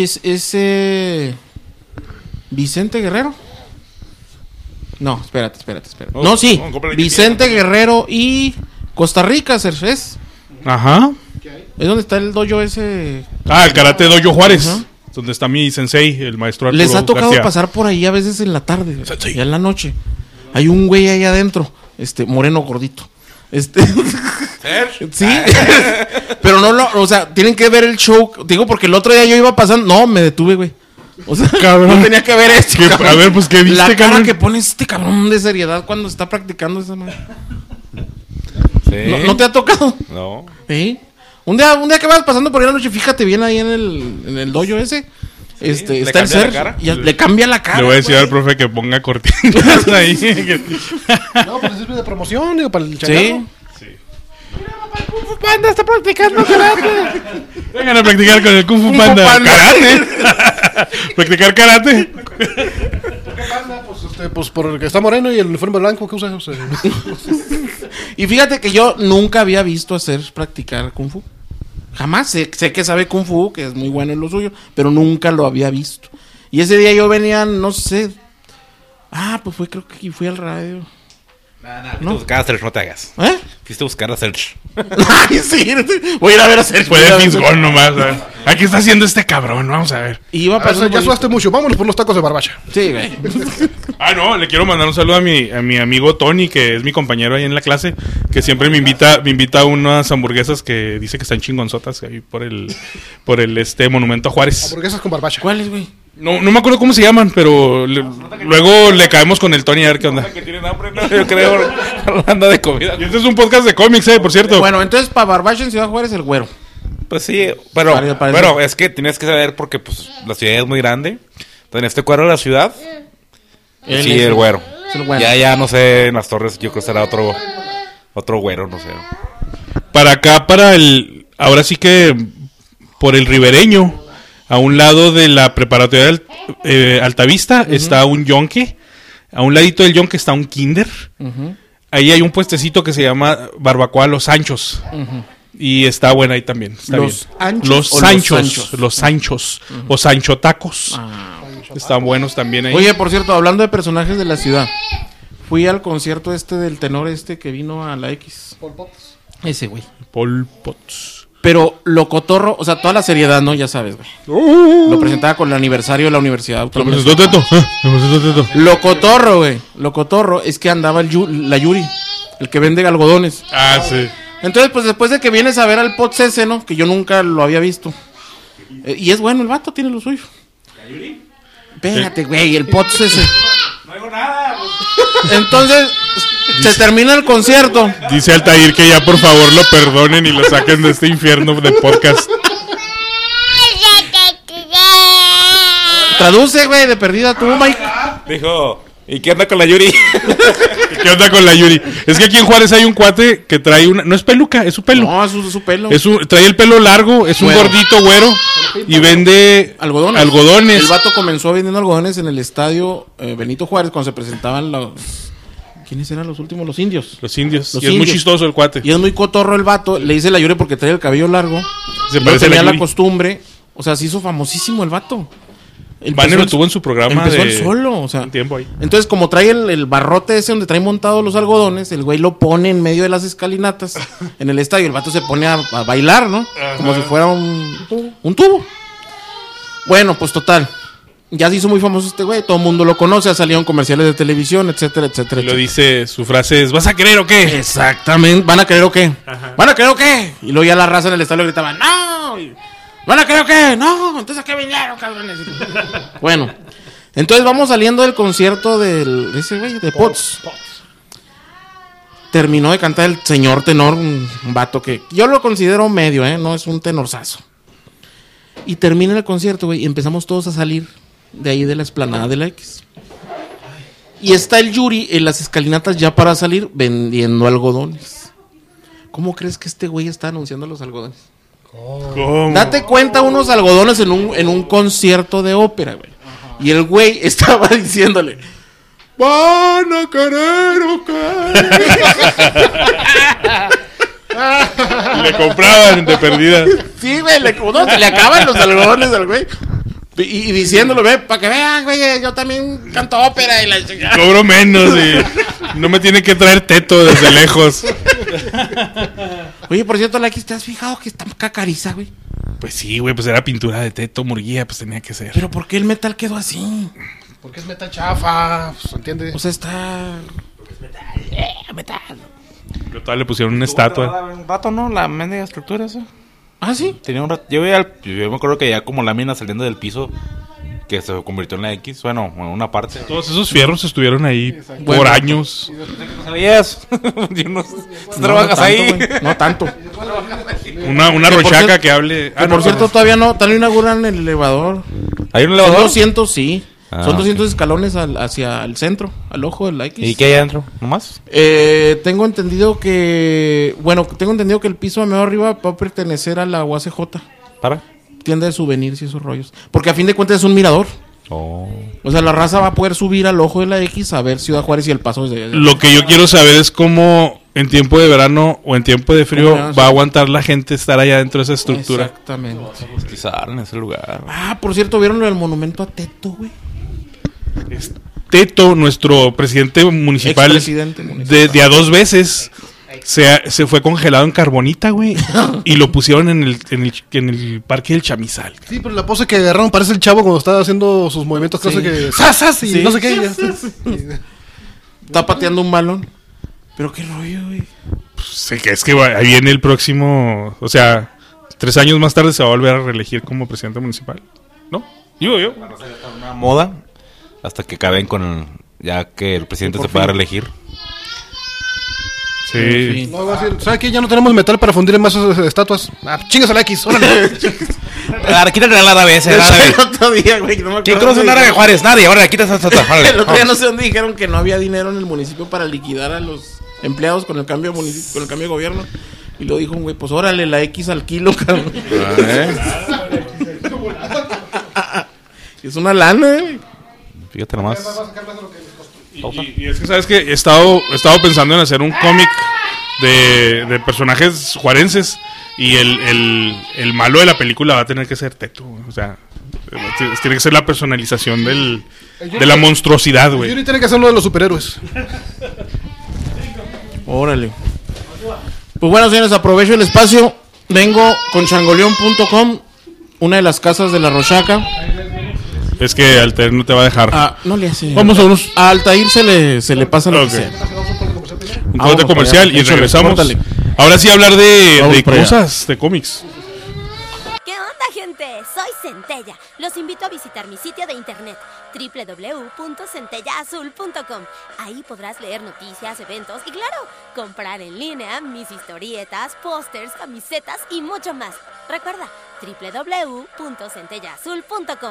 Vicente Guerrero? No, espérate. No, sí. Vicente Guerrero y Costa Rica, ¿es? Ajá. ¿Es donde está el dojo ese? El Karate Dojo Juárez. Ajá. Donde está mi sensei, el maestro Arturo Les ha tocado García. pasar por ahí a veces en la tarde, Sí. ya en la noche. Hay un güey ahí adentro, moreno gordito. Sí. Pero o sea, tienen que ver el show. Digo, porque el otro día yo iba pasando. No, me detuve, güey. O sea, Cabrón. no tenía que ver esto. A ver, pues, ¿qué viste, la cara cabrón? que pone este cabrón de seriedad cuando está practicando esa madre. Sí. ¿No te ha tocado? No. ¿Sí? Un día que vas pasando por ahí la noche, fíjate bien ahí en el dojo ese. ¿le Está el cambia la ser. cara? Le cambia la cara. Le voy a decir güey. al profe que ponga cortinas ahí. No, pues es de promoción, digo, para el Sí. changarro. Panda está practicando karate. Vengan a practicar con el Kung Fu Panda. Karate. Practicar karate. Pues por el que está moreno y el uniforme blanco que usa. O sea, Y fíjate que yo nunca había visto practicar Kung Fu. Jamás. Sé que sabe Kung Fu, que es muy bueno en lo suyo, pero nunca lo había visto. Y ese día yo venía, no sé. Pues creo que fui al radio. No. Buscar a Serge, no te hagas. Fuiste a buscar a Serge. Ay, sí. Voy a ir a ver a Sergio. Fue de fisgón nomás. ¿Qué está haciendo este cabrón? Vamos a ver. Y iba ya pasando por ahí. sudaste mucho. Vámonos por los tacos de barbacha. Sí, güey. No, le quiero mandar un saludo a mi amigo Tony, que es mi compañero ahí en la clase, que siempre me invita a unas hamburguesas que dice que están chingonzotas ahí por el Monumento a Juárez. Hamburguesas con barbacha. ¿Cuáles, güey? No me acuerdo cómo se llaman, pero luego le caemos con el Tony a ver qué onda. Que tienen hambre, no, yo creo. Hablando de comida. Y este es un podcast de cómics, por cierto. Bueno, entonces para Barbacha en Ciudad Juárez el güero. Pues sí, pero es que tienes que saber porque pues la ciudad es muy grande. Entonces, en este cuadro de la ciudad, sí, el güero. Es el güero. Ya no sé, en las torres yo creo que será otro güero, no sé. Para acá, ahora sí que por el Ribereño, a un lado de la preparatoria Altavista, está un yonque. A un ladito del yonque está un kinder. Ahí hay un puestecito que se llama Barbacoa Los Sanchos. Y está buena ahí también. Está ¿Los bien. anchos Los o Sanchos. Los Sanchos. O Sancho Tacos. Están buenos también ahí. Oye, por cierto, hablando de personajes de la ciudad, fui al concierto del tenor que vino a la X. Ese, güey. Pol Potts. Pero lo cotorro, o sea, toda la seriedad, ¿no? Ya sabes, güey. Lo presentaba con el aniversario de la Universidad Autónoma. Lo cotorro, güey. Lo cotorro es que andaba la Yuri, el que vende algodones. Sí. Entonces, pues después de que vienes a ver al Potts ese, ¿no? Que yo nunca lo había visto. Y es bueno, el vato tiene lo suyo. ¿La Yuri? Espérate, güey, el Potts ese. Entonces, se termina el concierto. Dice Altair que ya por favor lo perdonen y lo saquen de este infierno de podcast. Traduce, güey, de perdida tú, Mike. Dijo, ¿y qué onda con la Yuri? ¿Qué onda con la Yuri? Es que aquí en Juárez hay un cuate que trae una... No es peluca, es su pelo. No, es su pelo. Trae el pelo largo, es un Güero. gordito güero y vende algodones. El vato comenzó vendiendo algodones en el estadio Benito Juárez cuando se presentaban los... ¿Quiénes eran los últimos? Los indios. Los indios. Los Y es muy indios. chistoso el cuate. Y es muy cotorro el vato. Le dice la Yuri porque trae el cabello largo. Se No parece a la tenía la Yuri. costumbre. O sea, se hizo famosísimo el vato. Banner lo tuvo en su programa Empezó de... él solo, o sea. un tiempo ahí. Entonces, como trae el barrote ese donde trae montados los algodones, el güey lo pone en medio de las escalinatas en el estadio. El vato se pone a bailar, ¿no? Como si fuera un tubo. Bueno, pues total. Ya se hizo muy famoso este güey. Todo el mundo lo conoce. Ha salido en comerciales de televisión, etcétera, etcétera. Y lo etcétera. dice, su frase es, ¿vas a creer o qué? Exactamente. ¿Van a creer o qué? ¿Van a creer o qué? Y luego ya la raza en el estadio gritaba, ¡no! Y, ¿van a creer o qué? No. Entonces, ¿a qué vinieron, cabrones? Bueno. Entonces vamos saliendo del concierto de ese güey, de Potts. Terminó de cantar el señor tenor, un vato que yo lo considero medio, no es un tenorzazo. Y termina el concierto, güey, y empezamos todos a salir de ahí de la explanada de la X. Y está el Yuri en las escalinatas ya para salir vendiendo algodones. ¿Cómo crees que este güey está anunciando los algodones? ¿Cómo? Date cuenta, unos algodones en un concierto de ópera, güey. Y el güey estaba diciéndole, ¿van a querer o qué? Le compraban de perdida. Sí, güey, se le acaban los algodones al güey. Y diciéndolo, ve, para que vean, güey, yo también canto ópera y la chingada. Cobro menos y no me tiene que traer teto desde lejos. Oye, por cierto, la X, ¿te has fijado que está cacariza, güey? Pues sí, güey, pues era pintura de teto, Murguía, pues tenía que ser. Pero ¿por qué el metal quedó así? Porque es metal chafa, pues, ¿entiendes? O sea, está... metal. Pero todavía le pusieron una estatua. Un rato, ¿no? La mendiga estructura esa. ¿Ah, sí? Tenía un rato. Yo me acuerdo que ya como lámina saliendo del piso, que se convirtió en la X. Bueno, en una parte. Todos esos fierros estuvieron ahí por Bueno. años. ¿No sabías? Yo no- ¿Tú trabajas tanto, ahí? güey, no tanto. Una Que por rochaca cierto- que hable. Que por cierto, todavía no inauguran el elevador. ¿Hay un Son elevador? 200, sí. Ah, Son ok. 200 escalones hacia el centro, al ojo de la X. ¿Y qué hay adentro? ¿Nomás? Tengo entendido que... Bueno, tengo entendido que el piso de medio arriba va a pertenecer a la UACJ. ¿Para? Tienda de souvenirs y esos rollos. Porque a fin de cuentas es un mirador. Oh. O sea, la raza va a poder subir al ojo de la X a ver Ciudad Juárez y el paso desde... Lo que yo quiero saber es cómo en tiempo de verano o en tiempo de frío ¿Cómo le vas a- va a aguantar la gente estar allá dentro de esa estructura. Exactamente. Bostizar en ese lugar. Ah, por cierto, ¿vieron lo del monumento a Teto, güey? Teto, nuestro presidente municipal, Expresidente municipal. de a 2 veces se fue congelado en carbonita, güey, y lo pusieron en el parque del Chamizal. Sí, pero la pose que agarraron parece el chavo cuando estaba haciendo sus movimientos, Sí. cosas que... ¡Sasas! Y Sí. no sé qué. Está pateando un balón. Pero qué rollo, güey. Sé que es que ahí viene el próximo, o sea, 3 años más tarde se va a volver a reelegir como presidente municipal, ¿no? Digo yo. Una moda hasta que acaben con ya que el presidente se pueda reelegir. Sí. No, va a decir, ¿sabes qué? Ya no tenemos metal para fundir en más estatuas. Ah, chingas a la X, órale. Ahora quítate la árabe ese, el árabe. El otro día, güey, no me ¿Quién acuerdo conoce un dónde árabe dijeron- Juárez? Nadie, ahora quítate esa estatua. El otro día no sé dónde dijeron que no había dinero en el municipio para liquidar a los empleados con el cambio de con el cambio de gobierno. Y lo dijo un güey, pues órale, la X al kilo, cabrón. Es una lana, güey. Fíjate nomás. Y es que sabes que he estado pensando en hacer un cómic de personajes juarenses y el malo de la película va a tener que ser Teto, güey. O sea, tiene que ser la personalización de la monstruosidad, güey. Yuri tiene que hacer lo de los superhéroes. Órale. Pues bueno, señores, aprovecho el espacio. Vengo con changoleón.com, una de las casas de la Rochaca. Es que Altair no te va a dejar. No le hace. Vamos a unos A Altair se le pasa lo Ok. que sea. un vamos corte para comercial allá. y Échale, regresamos. córtale. Ahora sí hablar de Vamos para allá. cosas, de cómics. ¿Qué onda, gente? Soy Centella. los invito a visitar mi sitio de internet www.centellaazul.com. Ahí podrás leer noticias, eventos y, claro, comprar en línea mis historietas, pósters, camisetas y mucho más. Recuerda, www.centellaazul.com.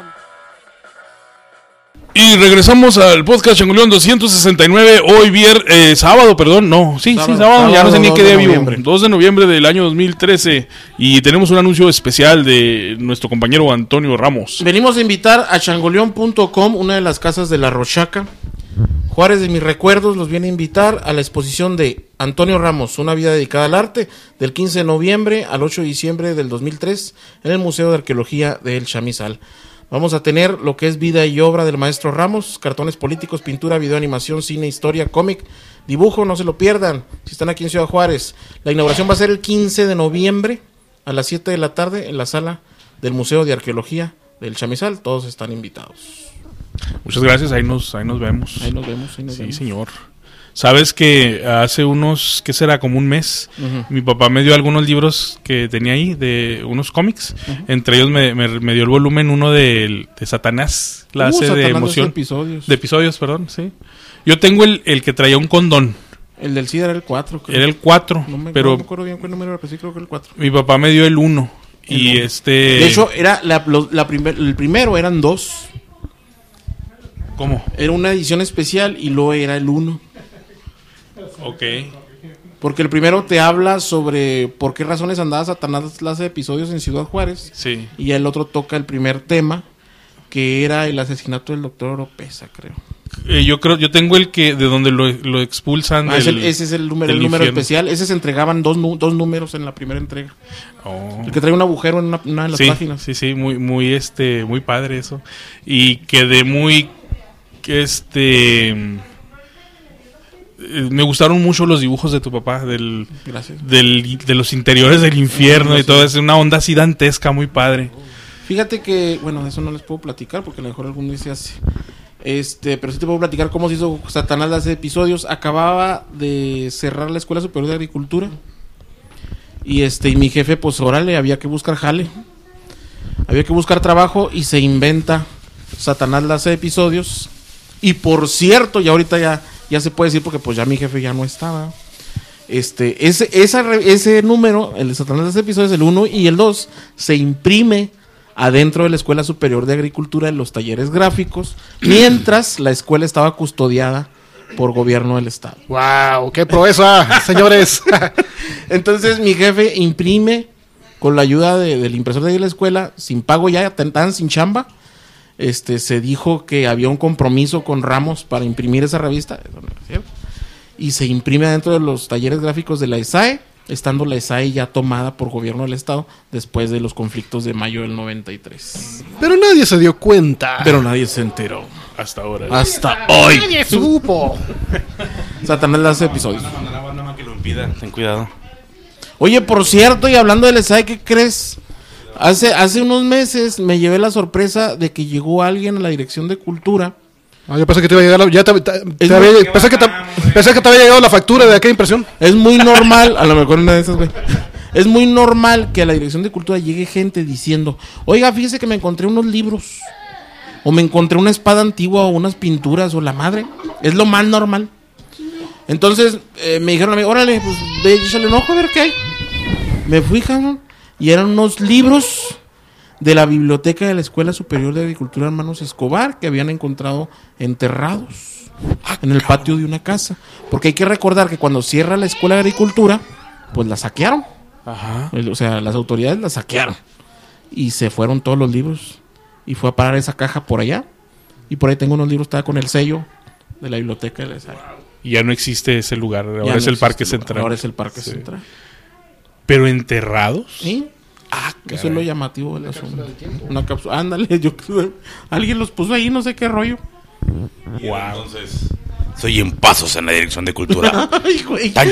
Y regresamos al podcast Changoleón 269, hoy sábado, perdón, no, sábado, ya no sé ni qué día vivo, 2 de noviembre del año 2013, y tenemos un anuncio especial de nuestro compañero Antonio Ramos. Venimos a invitar a changoleón.com, una de las casas de La Rochaca. Juárez de mis recuerdos los viene a invitar a la exposición de Antonio Ramos, una vida dedicada al arte, del 15 de noviembre al 8 de diciembre del 2003, en el Museo de Arqueología del Chamizal. Vamos a tener lo que es vida y obra del maestro Ramos, cartones políticos, pintura, video, animación, cine, historia, cómic, dibujo, no se lo pierdan, si están aquí en Ciudad Juárez. La inauguración va a ser el 15 de noviembre a las 7 de la tarde en la sala del Museo de Arqueología del Chamizal. Todos están invitados. Muchas gracias, ahí nos vemos. Ahí nos vemos. Sí, señor. Sabes que hace unos, ¿qué será? Como un mes, mi papá me dio algunos libros que tenía ahí, de unos cómics. Entre ellos me dio el volumen 1 de Satanás, clase de emoción. De episodios, perdón, sí. Yo tengo el que traía un condón. El del SIDA era el 4. Era el 4, pero... No me acuerdo bien cuál número era, pero sí creo que era el 4. Mi papá me dio el 1. Y De hecho, era el primero eran 2. ¿Cómo? Era una edición especial y luego era el 1. Ok. Porque el primero te habla sobre por qué razones andaba Satanás clase de episodios en Ciudad Juárez. Sí. Y el otro toca el primer tema, que era el asesinato del doctor Oropesa, creo. Yo tengo el que de donde lo expulsan. Ese es el número especial. Ese se entregaban dos números en la primera entrega. Oh. El que trae un agujero en una de las páginas. Sí, muy padre eso. Y quedé muy me gustaron mucho los dibujos de tu papá de los interiores del infierno y todo. Es una onda así dantesca, muy padre. Fíjate que, bueno, de eso no les puedo platicar porque a lo mejor algún día se hace. Pero sí te puedo platicar cómo se hizo Satanás hace episodios. Acababa de cerrar la Escuela Superior de Agricultura. Y mi jefe, pues órale, había que buscar jale. Había que buscar trabajo y se inventa Satanás hace episodios. Y por cierto, y ahorita ya se puede decir porque pues ya mi jefe ya no estaba. Ese número, el de Satanás hace episodios, el 1 y el 2, se imprime adentro de la Escuela Superior de Agricultura en los talleres gráficos, mientras la escuela estaba custodiada por gobierno del estado. ¡Wow! ¡Qué proeza, señores! Entonces mi jefe imprime con la ayuda del impresor de la escuela, sin pago ya, tan sin chamba. Se dijo que había un compromiso con Ramos para imprimir esa revista. Eso no es cierto. Y se imprime adentro de los talleres gráficos de la ESAE, estando la ESAE ya tomada por gobierno del estado después de los conflictos de mayo del 93. Pero nadie se dio cuenta. Pero nadie se enteró. Hasta ahora. Hasta hoy. Nadie supo. Satanás hace episodios. La banda más que lo impida, ten cuidado. Oye, por cierto, y hablando de la ESAE, ¿qué crees? Hace unos meses me llevé la sorpresa de que llegó alguien a la Dirección de Cultura. Yo pensé que te iba a llegar pensé que te había llegado la factura de aquella impresión. Es muy normal, a lo mejor una de esas, güey. Es muy normal que a la Dirección de Cultura llegue gente diciendo, oiga, fíjese que me encontré unos libros, o me encontré una espada antigua, o unas pinturas, o la madre. Es lo más normal. Entonces me dijeron a mí, órale, pues ve, échale un ojo a ver qué hay. Me fui, cabrón. Y eran unos libros de la biblioteca de la Escuela Superior de Agricultura Hermanos Escobar que habían encontrado enterrados en el patio de una casa. Porque hay que recordar que cuando cierra la Escuela de Agricultura, pues la saquearon. Ajá. O sea, las autoridades la saquearon. Y se fueron todos los libros. Y fue a parar esa caja por allá. Y por ahí tengo unos libros, estaba con el sello de la biblioteca de la ESAE. Y ya no existe ese lugar, ahora es el Parque Central. Ahora es el Parque Central. ¿Pero enterrados? Sí. Eso es lo llamativo del asunto. Una cápsula. Ándale, alguien los puso ahí, no sé qué rollo. Wow. Entonces, soy en pasos en la Dirección de Cultura. Ay, güey. Tan.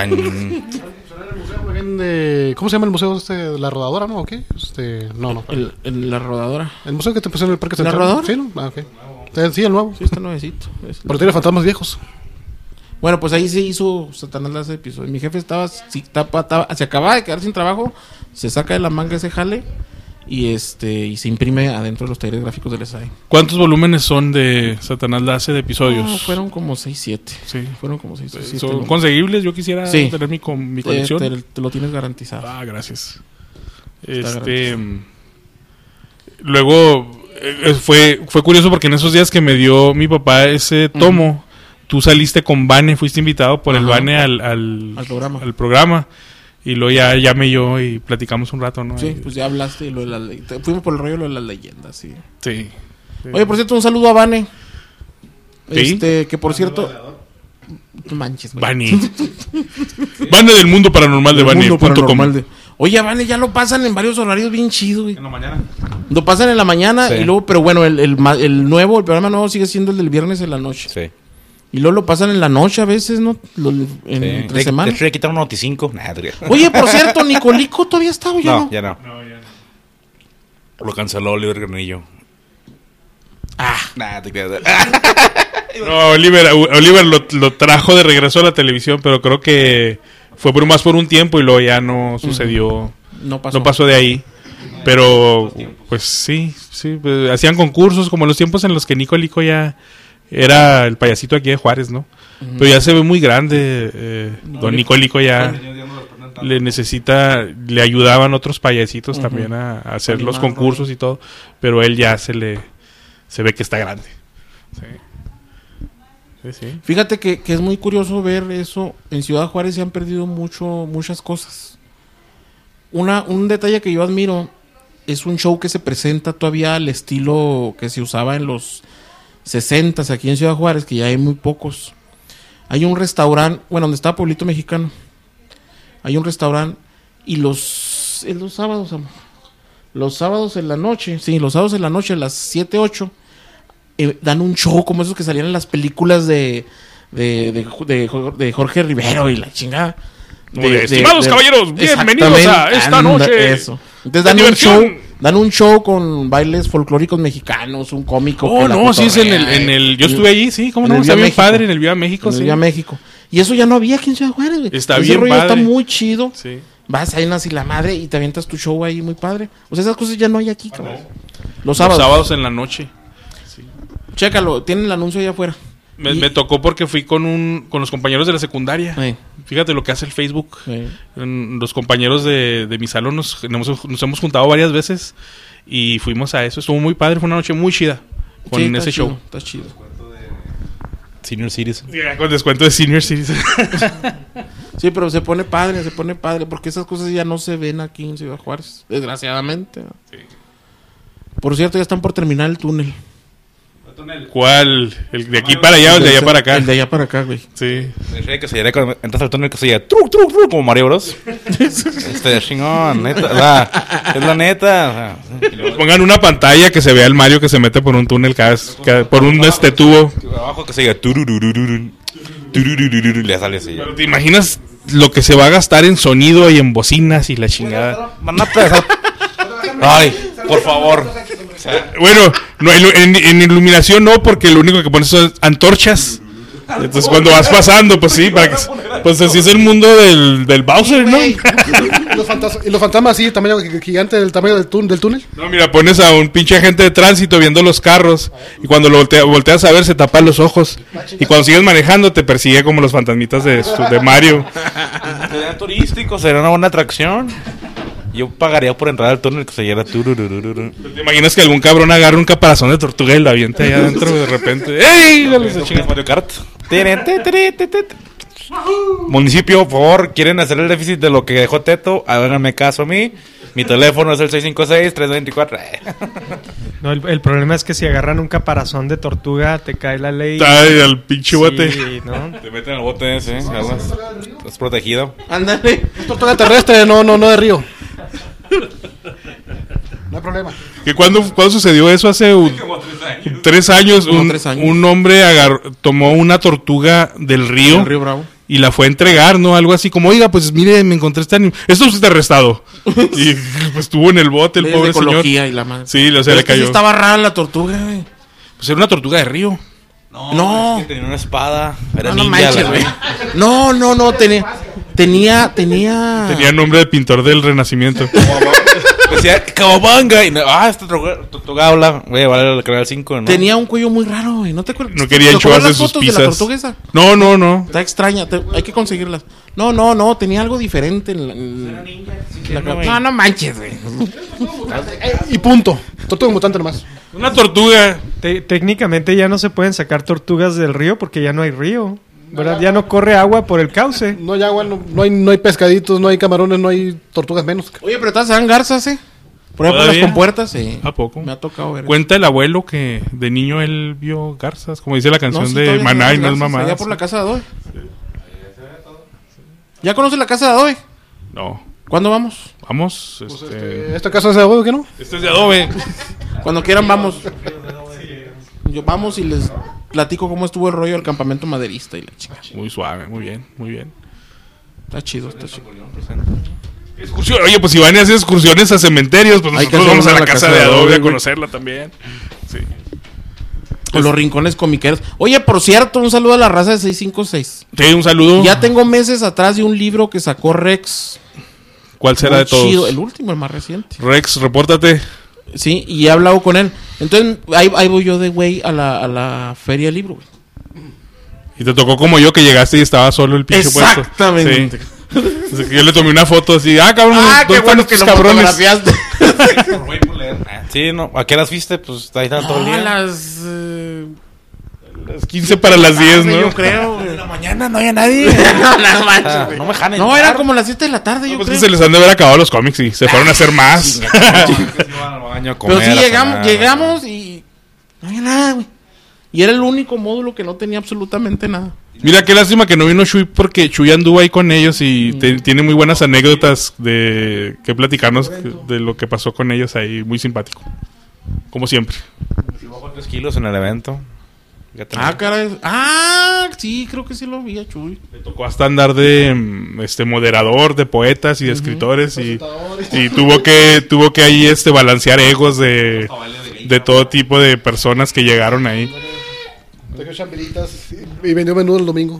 ¿Cómo se llama el museo de la rodadora, no? ¿O qué? No. La rodadora. El museo que te pusieron en el Parque Central. ¿La rodadora? Sí, ¿no? Ok. Sí, el nuevo. Sí, está nuevecito. Pero tiene fantasmas viejos. Bueno, pues ahí se hizo Satanás hace episodio. Mi jefe se acababa de quedar sin trabajo, se saca de la manga ese jale y se imprime adentro de los talleres gráficos del SAE. ¿Cuántos volúmenes son de Satanás la hace de episodios? No, fueron como 6, 7. Sí. Fueron como 6, 7. ¿Son conseguibles? Yo quisiera Sí. tener mi colección. Te lo tienes garantizado. Ah, gracias. garantizado. Luego fue curioso porque en esos días que me dio mi papá ese tomo, tú saliste con Vane, fuiste invitado por el Vane al programa. Y luego ya llamé yo y platicamos un rato, ¿no? Sí, pues ya hablaste. Fuimos por el rollo de las leyendas, sí. Sí. Oye, por cierto, un saludo a Vane. ¿Sí? Que por cierto... Manches, güey. Vane. Vane del mundo paranormal de Vane.com. Oye, Vane ya lo pasan en varios horarios bien chidos, güey. En la mañana. Lo pasan en la mañana Sí. y luego... Pero bueno, el programa nuevo sigue siendo el del viernes en la noche. Sí. Y luego lo pasan en la noche a veces, ¿no? Entre semana. De hecho, le quitaron Noti5. Nah, Oye, por cierto, Nicolico todavía está o ya no. ya no. Lo canceló Oliver Granillo. Nah, te quedas. No, Oliver lo trajo de regreso a la televisión, pero creo que fue más por un tiempo y luego ya no sucedió. No pasó. No pasó de ahí. Pero, pues sí, pues, hacían concursos como en los tiempos en los que Nicolico ya era el payasito aquí de Juárez, ¿no? Pero ya se ve muy grande. Don Nicolico ya le ayudaban otros payasitos también a hacer los concursos y todo. Pero él ya se ve que está grande. Sí. Fíjate que es muy curioso ver eso. En Ciudad Juárez se han perdido muchas cosas. Un detalle que yo admiro es un show que se presenta todavía al estilo que se usaba en los 60s aquí en Ciudad Juárez, que ya hay muy pocos. Hay un restaurante, bueno, donde está Pueblito Mexicano. Hay un restaurante y los sábados, amor. Los sábados en la noche, a las 7, 8, dan un show como esos que salían en las películas de Jorge Rivero y la chingada. Estimados caballeros, bienvenidos a esta noche. Eso. Entonces dan un show con bailes folclóricos mexicanos, un cómico. Oh, no, sí es en el yo estuve allí, sí, cómo no, está bien padre en el Viva México, sí. En el Viva México. Y eso ya no había aquí en Ciudad Juárez, güey. Está bien rollo padre. Está muy chido. Sí. Vas ahí y la madre y te avientas tu show ahí muy padre. O sea, esas cosas ya no hay aquí, cabrón. Los Los sábados. sábados en la noche. Chécalo, tienen el anuncio allá afuera. Me tocó porque fui con los compañeros de la secundaria. Fíjate lo que hace el Facebook. Los compañeros de mi salón nos hemos juntado varias veces y fuimos a eso. Estuvo muy padre, fue una noche muy chida con ese show. Está chido. Senior Citizen. Con descuento de Senior Citizen. Sí, pero se pone padre, porque esas cosas ya no se ven aquí en Ciudad Juárez, desgraciadamente. Sí. Por cierto, ya están por terminar el túnel. ¿Cuál? ¿El de aquí para allá o el de allá para acá? El de allá para acá, güey. Sí. Que se entras al túnel que se llama truc, como Mario Bros. Chingón, neta. Es la neta. Pongan una pantalla que se vea el Mario que se mete por un túnel por un tubo. Abajo que se diga le sale así. Pero ¿te imaginas lo que se va a gastar en sonido y en bocinas y la chingada? Van a pesar. Ay, por favor. Bueno, no, en iluminación no, porque lo único que pones son antorchas. Entonces cuando vas pasando, pues sí, pues así es el mundo del Bowser, ¿no? ¿Y los fantasmas así, tamaño gigante, del tamaño del túnel? No, mira, pones a un pinche agente de tránsito viendo los carros y cuando lo volteas a ver se tapan los ojos y cuando sigues manejando te persigue como los fantasmitas de Mario. Sería turístico, sería una buena atracción. Yo pagaría por entrar al túnel que se llama tururururu. ¿Te imaginas que algún cabrón agarre un caparazón de tortuga y la aviente allá adentro de repente? ¡Ey! Mario Kart. Municipio, por favor, quieren hacer el déficit de lo que dejó Teto, háganme caso a mí. Mi teléfono es el 656-324. No, el problema es que si agarran un caparazón de tortuga, te cae la ley. Ay, al pinche bote. Sí, ¿no? Te meten al bote ese, estás protegido. Ándale. Es tortuga terrestre, no de río. No hay problema. ¿Que cuándo sucedió eso? Hace 3 años. Un hombre tomó una tortuga del río. Río Bravo. Y la fue a entregar, ¿no? Algo así como, oiga, pues mire, me encontré este animal. Esto está arrestado. Y pues estuvo en el bote el pobre señor. Y la madre. Sí, o sea, le cayó. Sí estaba rara la tortuga, güey. Pues era una tortuga de río. No. Es que tenía una espada. Era no ninja, manches, güey. No, tenía Tenía nombre de pintor del Renacimiento. decía Cababanga. Y esta tortuga habla. Voy a llevarle al canal 5, ¿no? Tenía un cuello muy raro, güey. ¿No te acuerdas? No quería enchuas de sus pizzas. De la tortuga esa? No. Está extraña. Hay que conseguirlas. No. Tenía algo diferente No manches, güey. Y punto. Tortuga mutante nomás. Una tortuga. Técnicamente ya no se pueden sacar tortugas del río porque ya no hay río. ¿Verdad? Ya no corre agua por el cauce. No hay agua, no hay pescaditos, no hay camarones, no hay tortugas menos. Oye, pero todas se dan garzas, ¿eh? Por ejemplo, las compuertas, sí. ¿A poco? Me ha tocado ver. Cuenta el abuelo que de niño él vio garzas, como dice la canción de Maná y no es mamá. Allá por la casa de Adobe. ¿Ya conoces la casa de Adobe? No. ¿Cuándo vamos? Vamos. ¿Esta casa es de Adobe o qué no? Este es de Adobe. Cuando quieran vamos. Vamos y les platico cómo estuvo el rollo del campamento maderista y la chica. Muy suave, muy bien. Está chido. Excursión. Oye, pues si van a hacer excursiones a cementerios, pues nosotros vamos a la casa de Adobe a conocerla también. Sí. O los rincones comiqueros. Oye, por cierto, un saludo a la raza de 656. Sí, un saludo. Ya tengo meses atrás de un libro que sacó Rex. ¿Cuál será de todos? Chido. El último, el más reciente. Rex, repórtate. Sí, y he hablado con él. Entonces, ahí voy yo de güey a la feria del libro, güey. Y te tocó como yo que llegaste y estaba solo el pinche puesto. Exactamente. Sí. Yo le tomé una foto así. Cabrón. Qué bueno que lo fotografiaste. Sí, no. ¿A qué horas fuiste? Pues ahí están todo el día. A las 15 para las 10, ¿no? Yo creo. En la mañana no había nadie. No me janen. No, era como las 7 de la tarde, yo Pues creo. que se les han de haber acabado los cómics y se fueron a hacer más. Pero sí llegamos y no había nada, güey. Y era el único módulo que no tenía absolutamente nada. Mira, qué lástima que no vino Chuy porque Chuy anduvo ahí con ellos y tiene muy buenas anécdotas de que platicarnos de lo que pasó con ellos ahí. Muy simpático. Como siempre. Bajó 3 kilos en el evento. Caray. Sí, creo que sí lo vi a Chuy. Le tocó hasta andar de moderador de poetas y de escritores y tuvo que ahí balancear egos de todo tipo de personas que llegaron ahí. Dejó chambelitas y vendió menudo el domingo.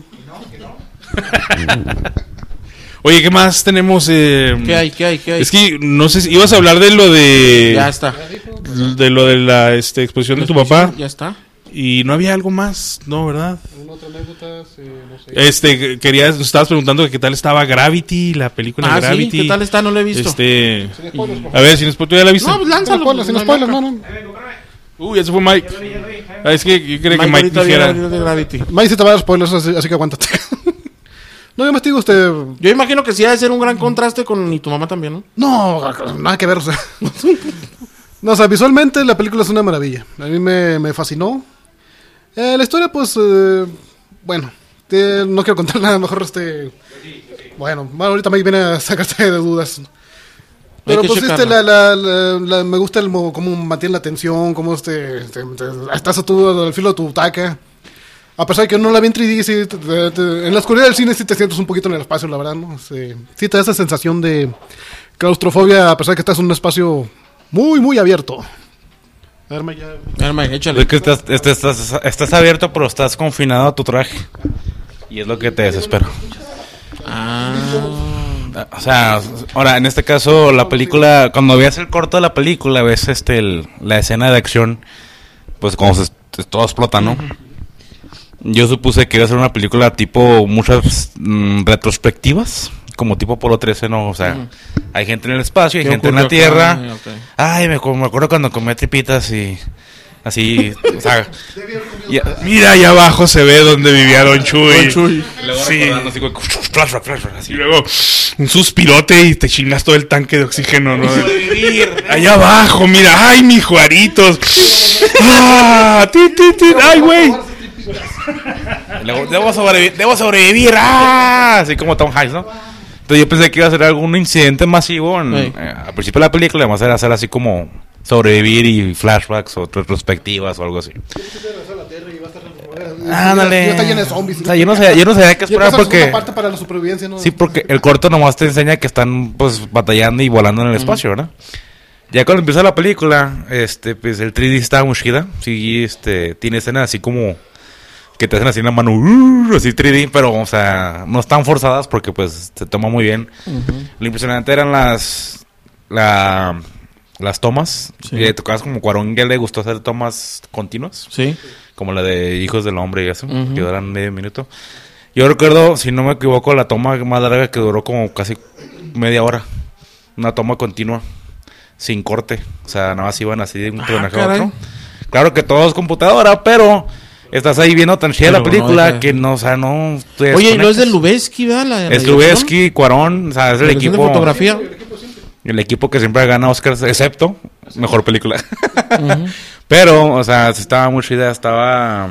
Oye, ¿qué más tenemos? ¿Qué hay? Es que no sé si ibas a hablar de lo de... Ya está. De lo de la exposición de tu papá. Ya está. Y no había algo más, ¿no? ¿Verdad? Otra anécdota, no sé. Nos estabas preguntando que qué tal estaba Gravity, la película Gravity. Sí, ¿qué tal está? No lo he visto. A ver, sin spoiler, ¿tú ya la viste? No, pues lánzalo. Sin spoilers, no. Uy, ese fue Mike. Es que yo quería que Mike dijera. Mike se te va a dar spoilers, así que aguántate. No, yo me digo usted. Yo imagino que sí ha de ser un gran contraste con y tu mamá también, ¿no? No, nada que ver, o sea. No, o sea, visualmente la película es una maravilla. A mí me fascinó. La historia, pues, bueno, no quiero contar nada, mejor bueno, ahorita Mike viene a sacarte de dudas. Pero pues me gusta cómo mantiene la tensión, cómo estás tú al filo de tu butaca. A pesar de que no la vi en 3D, sí, en la oscuridad del cine sí te sientes un poquito en el espacio, la verdad, ¿no? Sí te da esa sensación de claustrofobia, a pesar de que estás en un espacio muy, muy abierto. A ver, Mike, échale. Es que estás abierto, pero estás confinado a tu traje. Y es lo que te desespera. O sea, ahora, en este caso, la película, cuando veas el corto de la película, ves la escena de acción, pues como todo explota, ¿no? Yo supuse que iba a ser una película tipo muchas retrospectivas, como tipo Apolo 13, ¿no? O sea, hay gente en el espacio, hay gente en la Tierra. Ay, me acuerdo cuando comía tripitas y así, o sea... Mira, ahí abajo se ve donde vivía Don Chuy. Sí. Y luego un suspirote y te chingas todo el tanque de oxígeno, ¿no? Allá abajo, mira, ay, mi Juaritos. Ay, güey. Debo sobrevivir, así como Tom Hanks, ¿no? Entonces yo pensé que iba a ser algún incidente masivo al principio de la película, además era hacer así como sobrevivir y flashbacks o retrospectivas o algo así. Ándale. Está llena de zombies. O sea, yo no sabía qué esperar porque... parte para la supervivencia, ¿no? Sí, porque el corto nomás te enseña que están pues batallando y volando en el espacio, ¿verdad? Ya cuando empieza la película, pues el 3D está muy chida. Sí, tiene escenas así como que te hacen así en la mano, así 3D, pero o sea, no están forzadas porque pues se toma muy bien. Lo impresionante eran las tomas. Sí. ¿Te acuerdas como Cuarón ya le gustó hacer tomas continuas? Sí. Como la de Hijos del Hombre y eso, que duran medio minuto. Yo recuerdo, si no me equivoco, la toma más larga que duró como casi media hora. Una toma continua, sin corte. O sea, nada más iban así de un personaje a otro. Claro que todo es computadora, pero estás ahí viendo tan chida la película que no, o sea, no... Oye, ¿no es de Lubezki, verdad? Es Lubezki, Cuarón, o sea, es el equipo... de fotografía. El equipo que siempre gana Oscars, excepto mejor película. Pero, o sea, estaba muy chida, estaba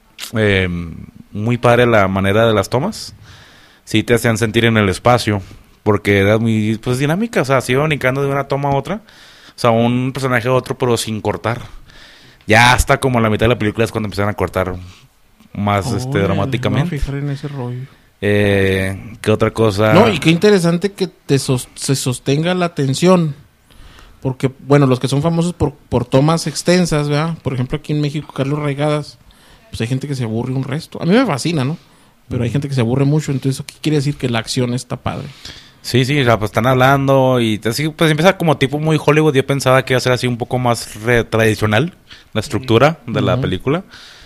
muy padre la manera de las tomas. Sí te hacían sentir en el espacio, porque era muy, pues, dinámica, o sea, se iba brincando de una toma a otra. O sea, un personaje a otro, pero sin cortar. Ya hasta como la mitad de la película es cuando empezaron a cortar más dramáticamente. No, fijar en ese rollo. ¿Qué otra cosa? No, y qué interesante que se sostenga la atención. Porque, bueno, los que son famosos por tomas extensas, ¿verdad? Por ejemplo, aquí en México, Carlos Raigadas, pues hay gente que se aburre un resto. A mí me fascina, ¿no? Pero hay gente que se aburre mucho, entonces, ¿qué quiere decir? Que la acción está padre. Sí, o sea, pues están hablando y así, pues empieza como tipo muy Hollywood. Yo pensaba que iba a ser así un poco más tradicional la estructura de la película.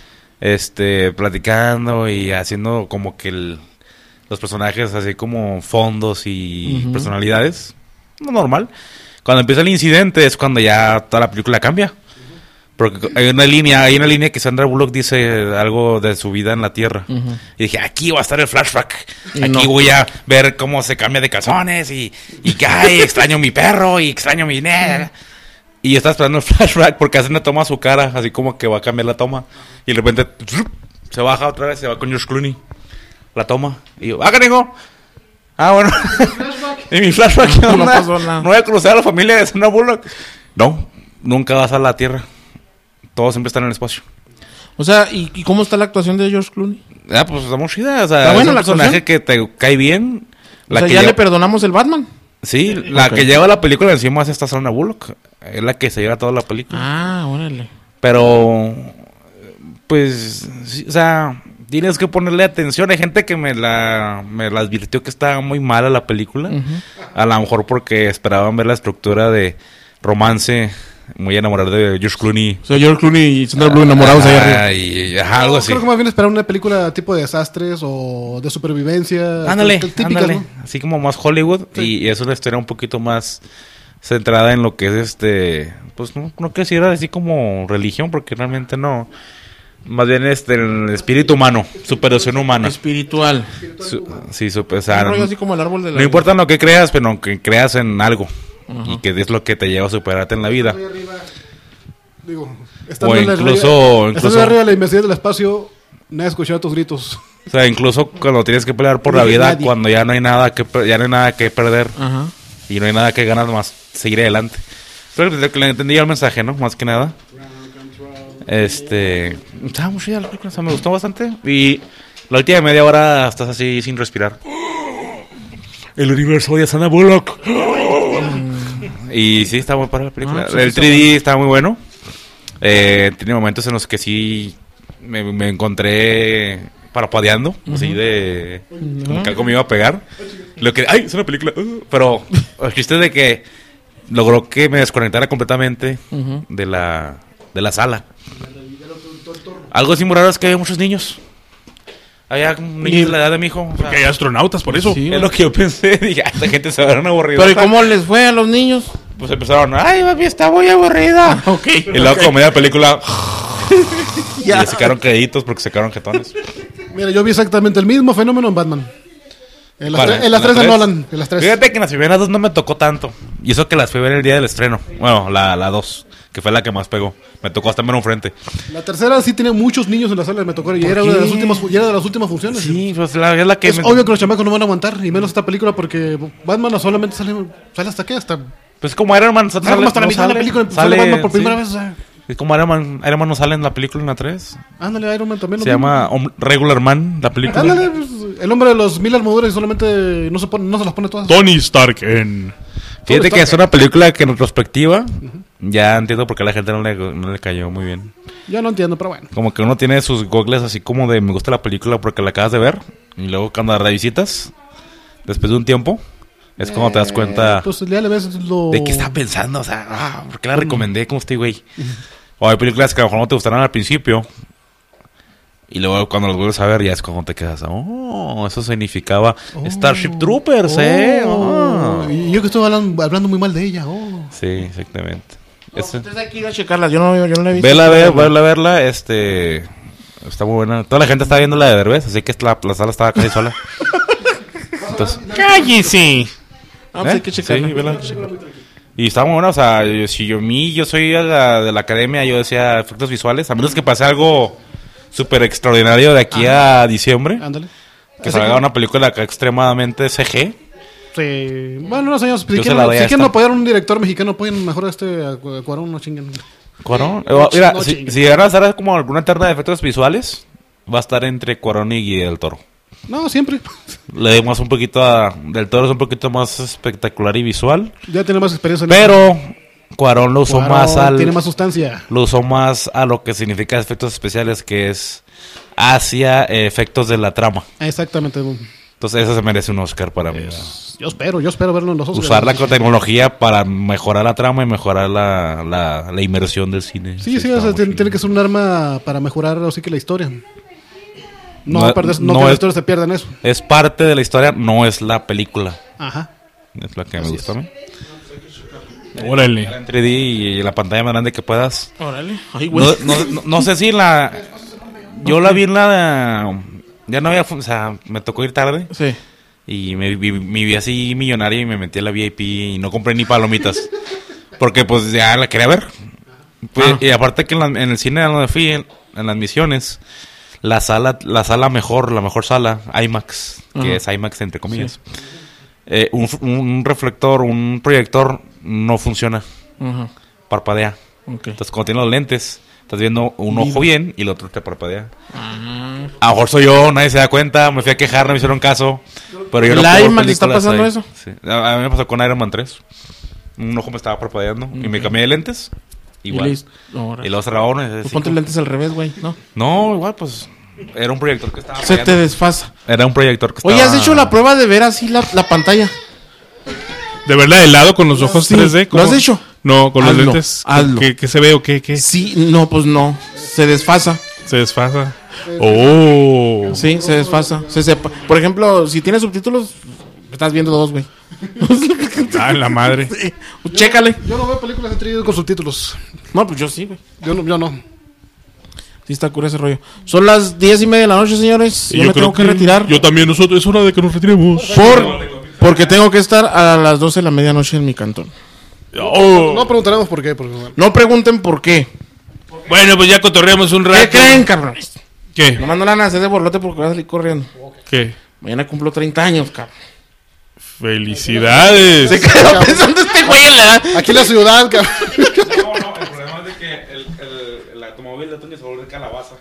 Platicando y haciendo como que los personajes así como fondos y personalidades. No normal. Cuando empieza el incidente es cuando ya toda la película cambia. Porque hay una línea que Sandra Bullock dice algo de su vida en la Tierra. Y dije, aquí va a estar el flashback. Aquí voy a ver cómo se cambia de calzones y que, ay, extraño mi perro y extraño mi... Y yo estaba esperando el flashback porque hace una toma a su cara, así como que va a cambiar la toma. Y de repente se baja otra vez, se va con George Clooney. La toma. Y yo, cariño. Bueno. Y mi flashback, no pasó nada. No voy a conocer a la familia de Sandra Bullock. No, nunca vas a la Tierra. Todos siempre están en el espacio. O sea, ¿y cómo está la actuación de George Clooney? Pues está muy chida. O sea, ¿está buena es un la personaje actuación? que te cae bien. O sea, ya le perdonamos el Batman. Sí, la que lleva la película encima es esta Sandra Bullock. Es la que se lleva toda la película. Órale. Pero, pues, sí, o sea, tienes que ponerle atención. Hay gente que me la advirtió que estaba muy mala la película. A lo mejor porque esperaban ver la estructura de romance, muy enamorado de George Clooney. O sea, George Clooney y Sandra Bullock enamorados ahí arriba. Y algo así. Creo que más bien esperar una película tipo de desastres o de supervivencia. Ándale, típicas, ¿no? así como más Hollywood. Sí. Y es una historia un poquito más centrada en lo que es pues no quisiera decir como religión, porque realmente no. Más bien el espíritu humano, superación humana. Espiritual. O sea, así como el árbol de la no importa en lo que creas, pero que creas en algo. Y que es lo que te lleva a superarte en la vida. Digo, o incluso arriba de la inmensidad del espacio, nadie escuchará tus gritos. O sea, incluso cuando tienes que pelear por la vida, cuando ya no hay nada que perder. Y no hay nada que ganar, más seguir adelante. Creo que le entendí el mensaje, ¿no? Más que nada. Estaba muy chida la película, o sea, me gustó bastante. Y la última media hora estás así sin respirar. El universo de Sandra Bullock. Y sí, está muy para la película. El 3D está muy bueno. Tiene momentos en los que sí me encontré parpadeando, así de como que algo me iba a pegar. Lo que, es una película. Pero el chiste de que logró que me desconectara completamente de la sala. Algo así muy raro es que había muchos niños. Había niños de la edad de mi hijo. Porque hay astronautas, por eso. Sí, es lo que yo pensé. Dije, esta gente se va a ver una aburrida. Pero ¿y cómo les fue a los niños? Pues empezaron, ay, papi, está muy aburrida. Y luego, como media película, y le sacaron créditos porque sacaron jetones. Mira, yo vi exactamente el mismo fenómeno en Batman. En las tres de Nolan. En las tres. Fíjate que en las primeras dos no me tocó tanto. Y eso que las fui a ver el día del estreno. Bueno, la 2, que fue la que más pegó. Me tocó hasta menos frente. La tercera sí tenía muchos niños en la sala, me tocó. Y era de las últimas funciones. Sí, pues es la que... Es obvio que los chamacos no van a aguantar. Y menos esta película porque Batman no solamente sale hasta qué, hasta... Pues como Iron Man hasta la mitad de la película. Sale Batman por primera vez, o sea... Es como Iron Man no sale en la película en la 3. Ándale, Iron Man también. Se llama Regular Man, la película. Ándale, pues, el hombre de los 1000 armaduras y solamente no se las pone todas. Tony Stark en... Fíjate que es una película que en retrospectiva ya entiendo por qué a la gente no le cayó muy bien. Yo no entiendo, pero bueno. Como que uno tiene sus goggles así como de me gusta la película porque la acabas de ver. Y luego cuando la revisitas, después de un tiempo, Es como te das cuenta Pues ya le ves lo... de qué estaba pensando. O sea, ¿por qué la recomendé como este güey? O hay películas que a lo mejor no te gustaron al principio. Y luego cuando los vuelves a ver ya es como te quedas. Oh, eso significaba Starship Troopers, Y yo que estoy hablando muy mal de ella. Sí, exactamente. Entonces hay que ir a checarla. Yo no la he visto. Vela a verla, está muy buena. Toda la gente está viendo la de Derbez, así que la sala estaba casi sola. Entonces, ¡cállese! Pues hay que checarla. Sí, vela. Y está muy buena, o sea, yo soy de la academia, yo decía efectos visuales, a menos que pase algo súper extraordinario de aquí a diciembre. Ándale. Que salga una película acá extremadamente CG. Sí. Bueno, no señores, si Yo se la doy a quieren esta. apoyar a un director mexicano, apoyen mejor a Cuarón, no chinguen. ¿Cuarón? No, Mira, no si chingues. llegaran a hacer como alguna terna de efectos visuales, va a estar entre Cuarón y Guillermo del Toro. No, siempre. Le dimos un poquito del Toro, es un poquito más espectacular y visual. Ya tiene más experiencia en Pero Cuarón lo usó Cuarón más tiene más sustancia. lo usó más a lo que significa efectos especiales, que es hacia efectos de la trama. Exactamente. Entonces eso se merece un Oscar para mí. Yo espero verlo en los Oscars. Usar la tecnología para mejorar la trama y mejorar la inmersión del cine. Sí, está o sea, muy tiene chido. que ser un arma para mejorar así que la historia. No, No que no la es- historia se pierda en eso. Es parte de la historia, no es la película. Ajá. Es la que me gusta a mí. Órale. En 3D y la pantalla más grande que puedas. Órale. Ay, güey. No sé si yo la vi en la... Ya no había... O sea, me tocó ir tarde. Sí. Y me vi así millonario y me metí a la VIP y no compré ni palomitas. Porque pues ya la quería ver. Pues, y aparte que en el cine donde fui, en las misiones, la mejor sala, IMAX, que es IMAX entre comillas. Un reflector, un proyector no funciona. Ajá. Parpadea. Ok. Entonces cuando tienes los lentes, estás viendo un ojo bien y el otro te parpadea. A lo mejor soy yo, nadie se da cuenta, me fui a quejar, no me hicieron caso. Pero yo no ¿La puedo IMAX le está películas pasando ahí. eso? Sí. A mí me pasó con Iron Man 3. Un ojo me estaba parpadeando y me cambié de lentes. Igual. Y luego cerraba uno y decía, Pues ponte lentes al revés, güey, ¿no? no, igual pues era un proyector que estaba Se te fallando. desfasa. Era un proyector que estaba... Oye, ¿has hecho la prueba de ver así la pantalla? ¿De verla de lado con los ojos Sí. 3D? ¿Lo has hecho? No, con Hazlo, los lentes. hazlo. ¿Qué se ve o qué? Sí, no, pues no. Se desfasa. Se desfasa. Oh. Sí, se desfasa. Por ejemplo, si tienes subtítulos, estás viendo dos, güey. Ah, la madre. Sí. Chécale. Yo no veo películas en 3D con subtítulos. No, pues yo sí, güey. Yo no. Sí está cura ese rollo. Son las 10:30 de la noche, señores. Y Yo me tengo que retirar. Yo también, nosotros. Es hora de que nos retiremos. Porque tengo que estar a las 12 de la medianoche en mi cantón. Oh. No preguntaremos por qué. Porque, bueno. No pregunten por qué. Bueno, pues ya cotorreamos un rato. ¿Qué creen, cabrones? ¿Qué? Nomás no la van a hacer de borlote porque voy a salir corriendo. ¿Qué? Mañana cumplo 30 años, cabrón. Felicidades. Se quedó pensando este güey en la edad. Aquí en la ciudad, cabrón. No, el problema es de que el automóvil de Toño se vuelve calabaza.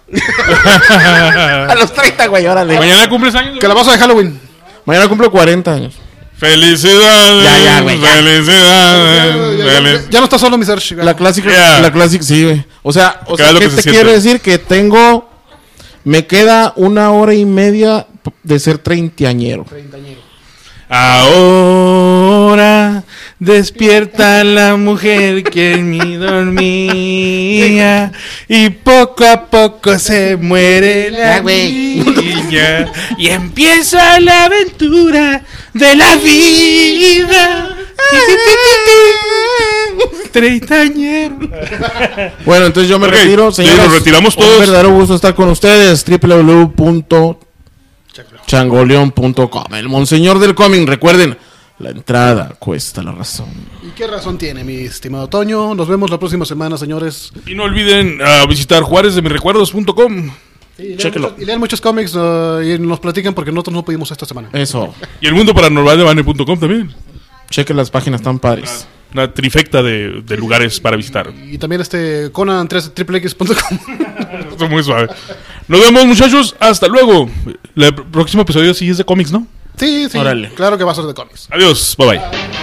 A los 30, güey, órale. ¿Mañana cumples años? Calabaza de Halloween. Mañana cumplo 40 años. Felicidades. Ya, güey, ya. Felicidades. Ya no está solo mi Serge. La clásica, Yeah. la clásica, sí, güey. O sea, Cada lo ¿qué que se te quiero siente. decir? Que me queda 1 hora y media de ser treintañero. Ahora despierta la mujer que en mí dormía y poco a poco se muere la Ya, güey. niña y empieza la aventura de la vida. Treintañero. Bueno, entonces yo me Ok, retiro, sí, señores. nos retiramos Un todos. verdadero gusto estar con ustedes. www.changoleon.com. El Monseñor del Cómic. Recuerden, la entrada cuesta la razón. ¿Y qué razón tiene, mi estimado Toño? Nos vemos la próxima semana, señores. Y no olviden visitar juárezdemirrecuerdos.com Chéquelo. Y lean muchos cómics y nos platican porque nosotros no pudimos esta semana. Eso. y el mundo paranormal de Bane.com también. Chequen las páginas tan padres. Una trifecta de lugares para visitar. Y también Conan 3xx.com. Esto es muy suave. Nos vemos, muchachos. Hasta luego. El próximo episodio sí es de cómics, ¿no? Sí, Órale. claro que va a ser de cómics. Adiós. Bye bye.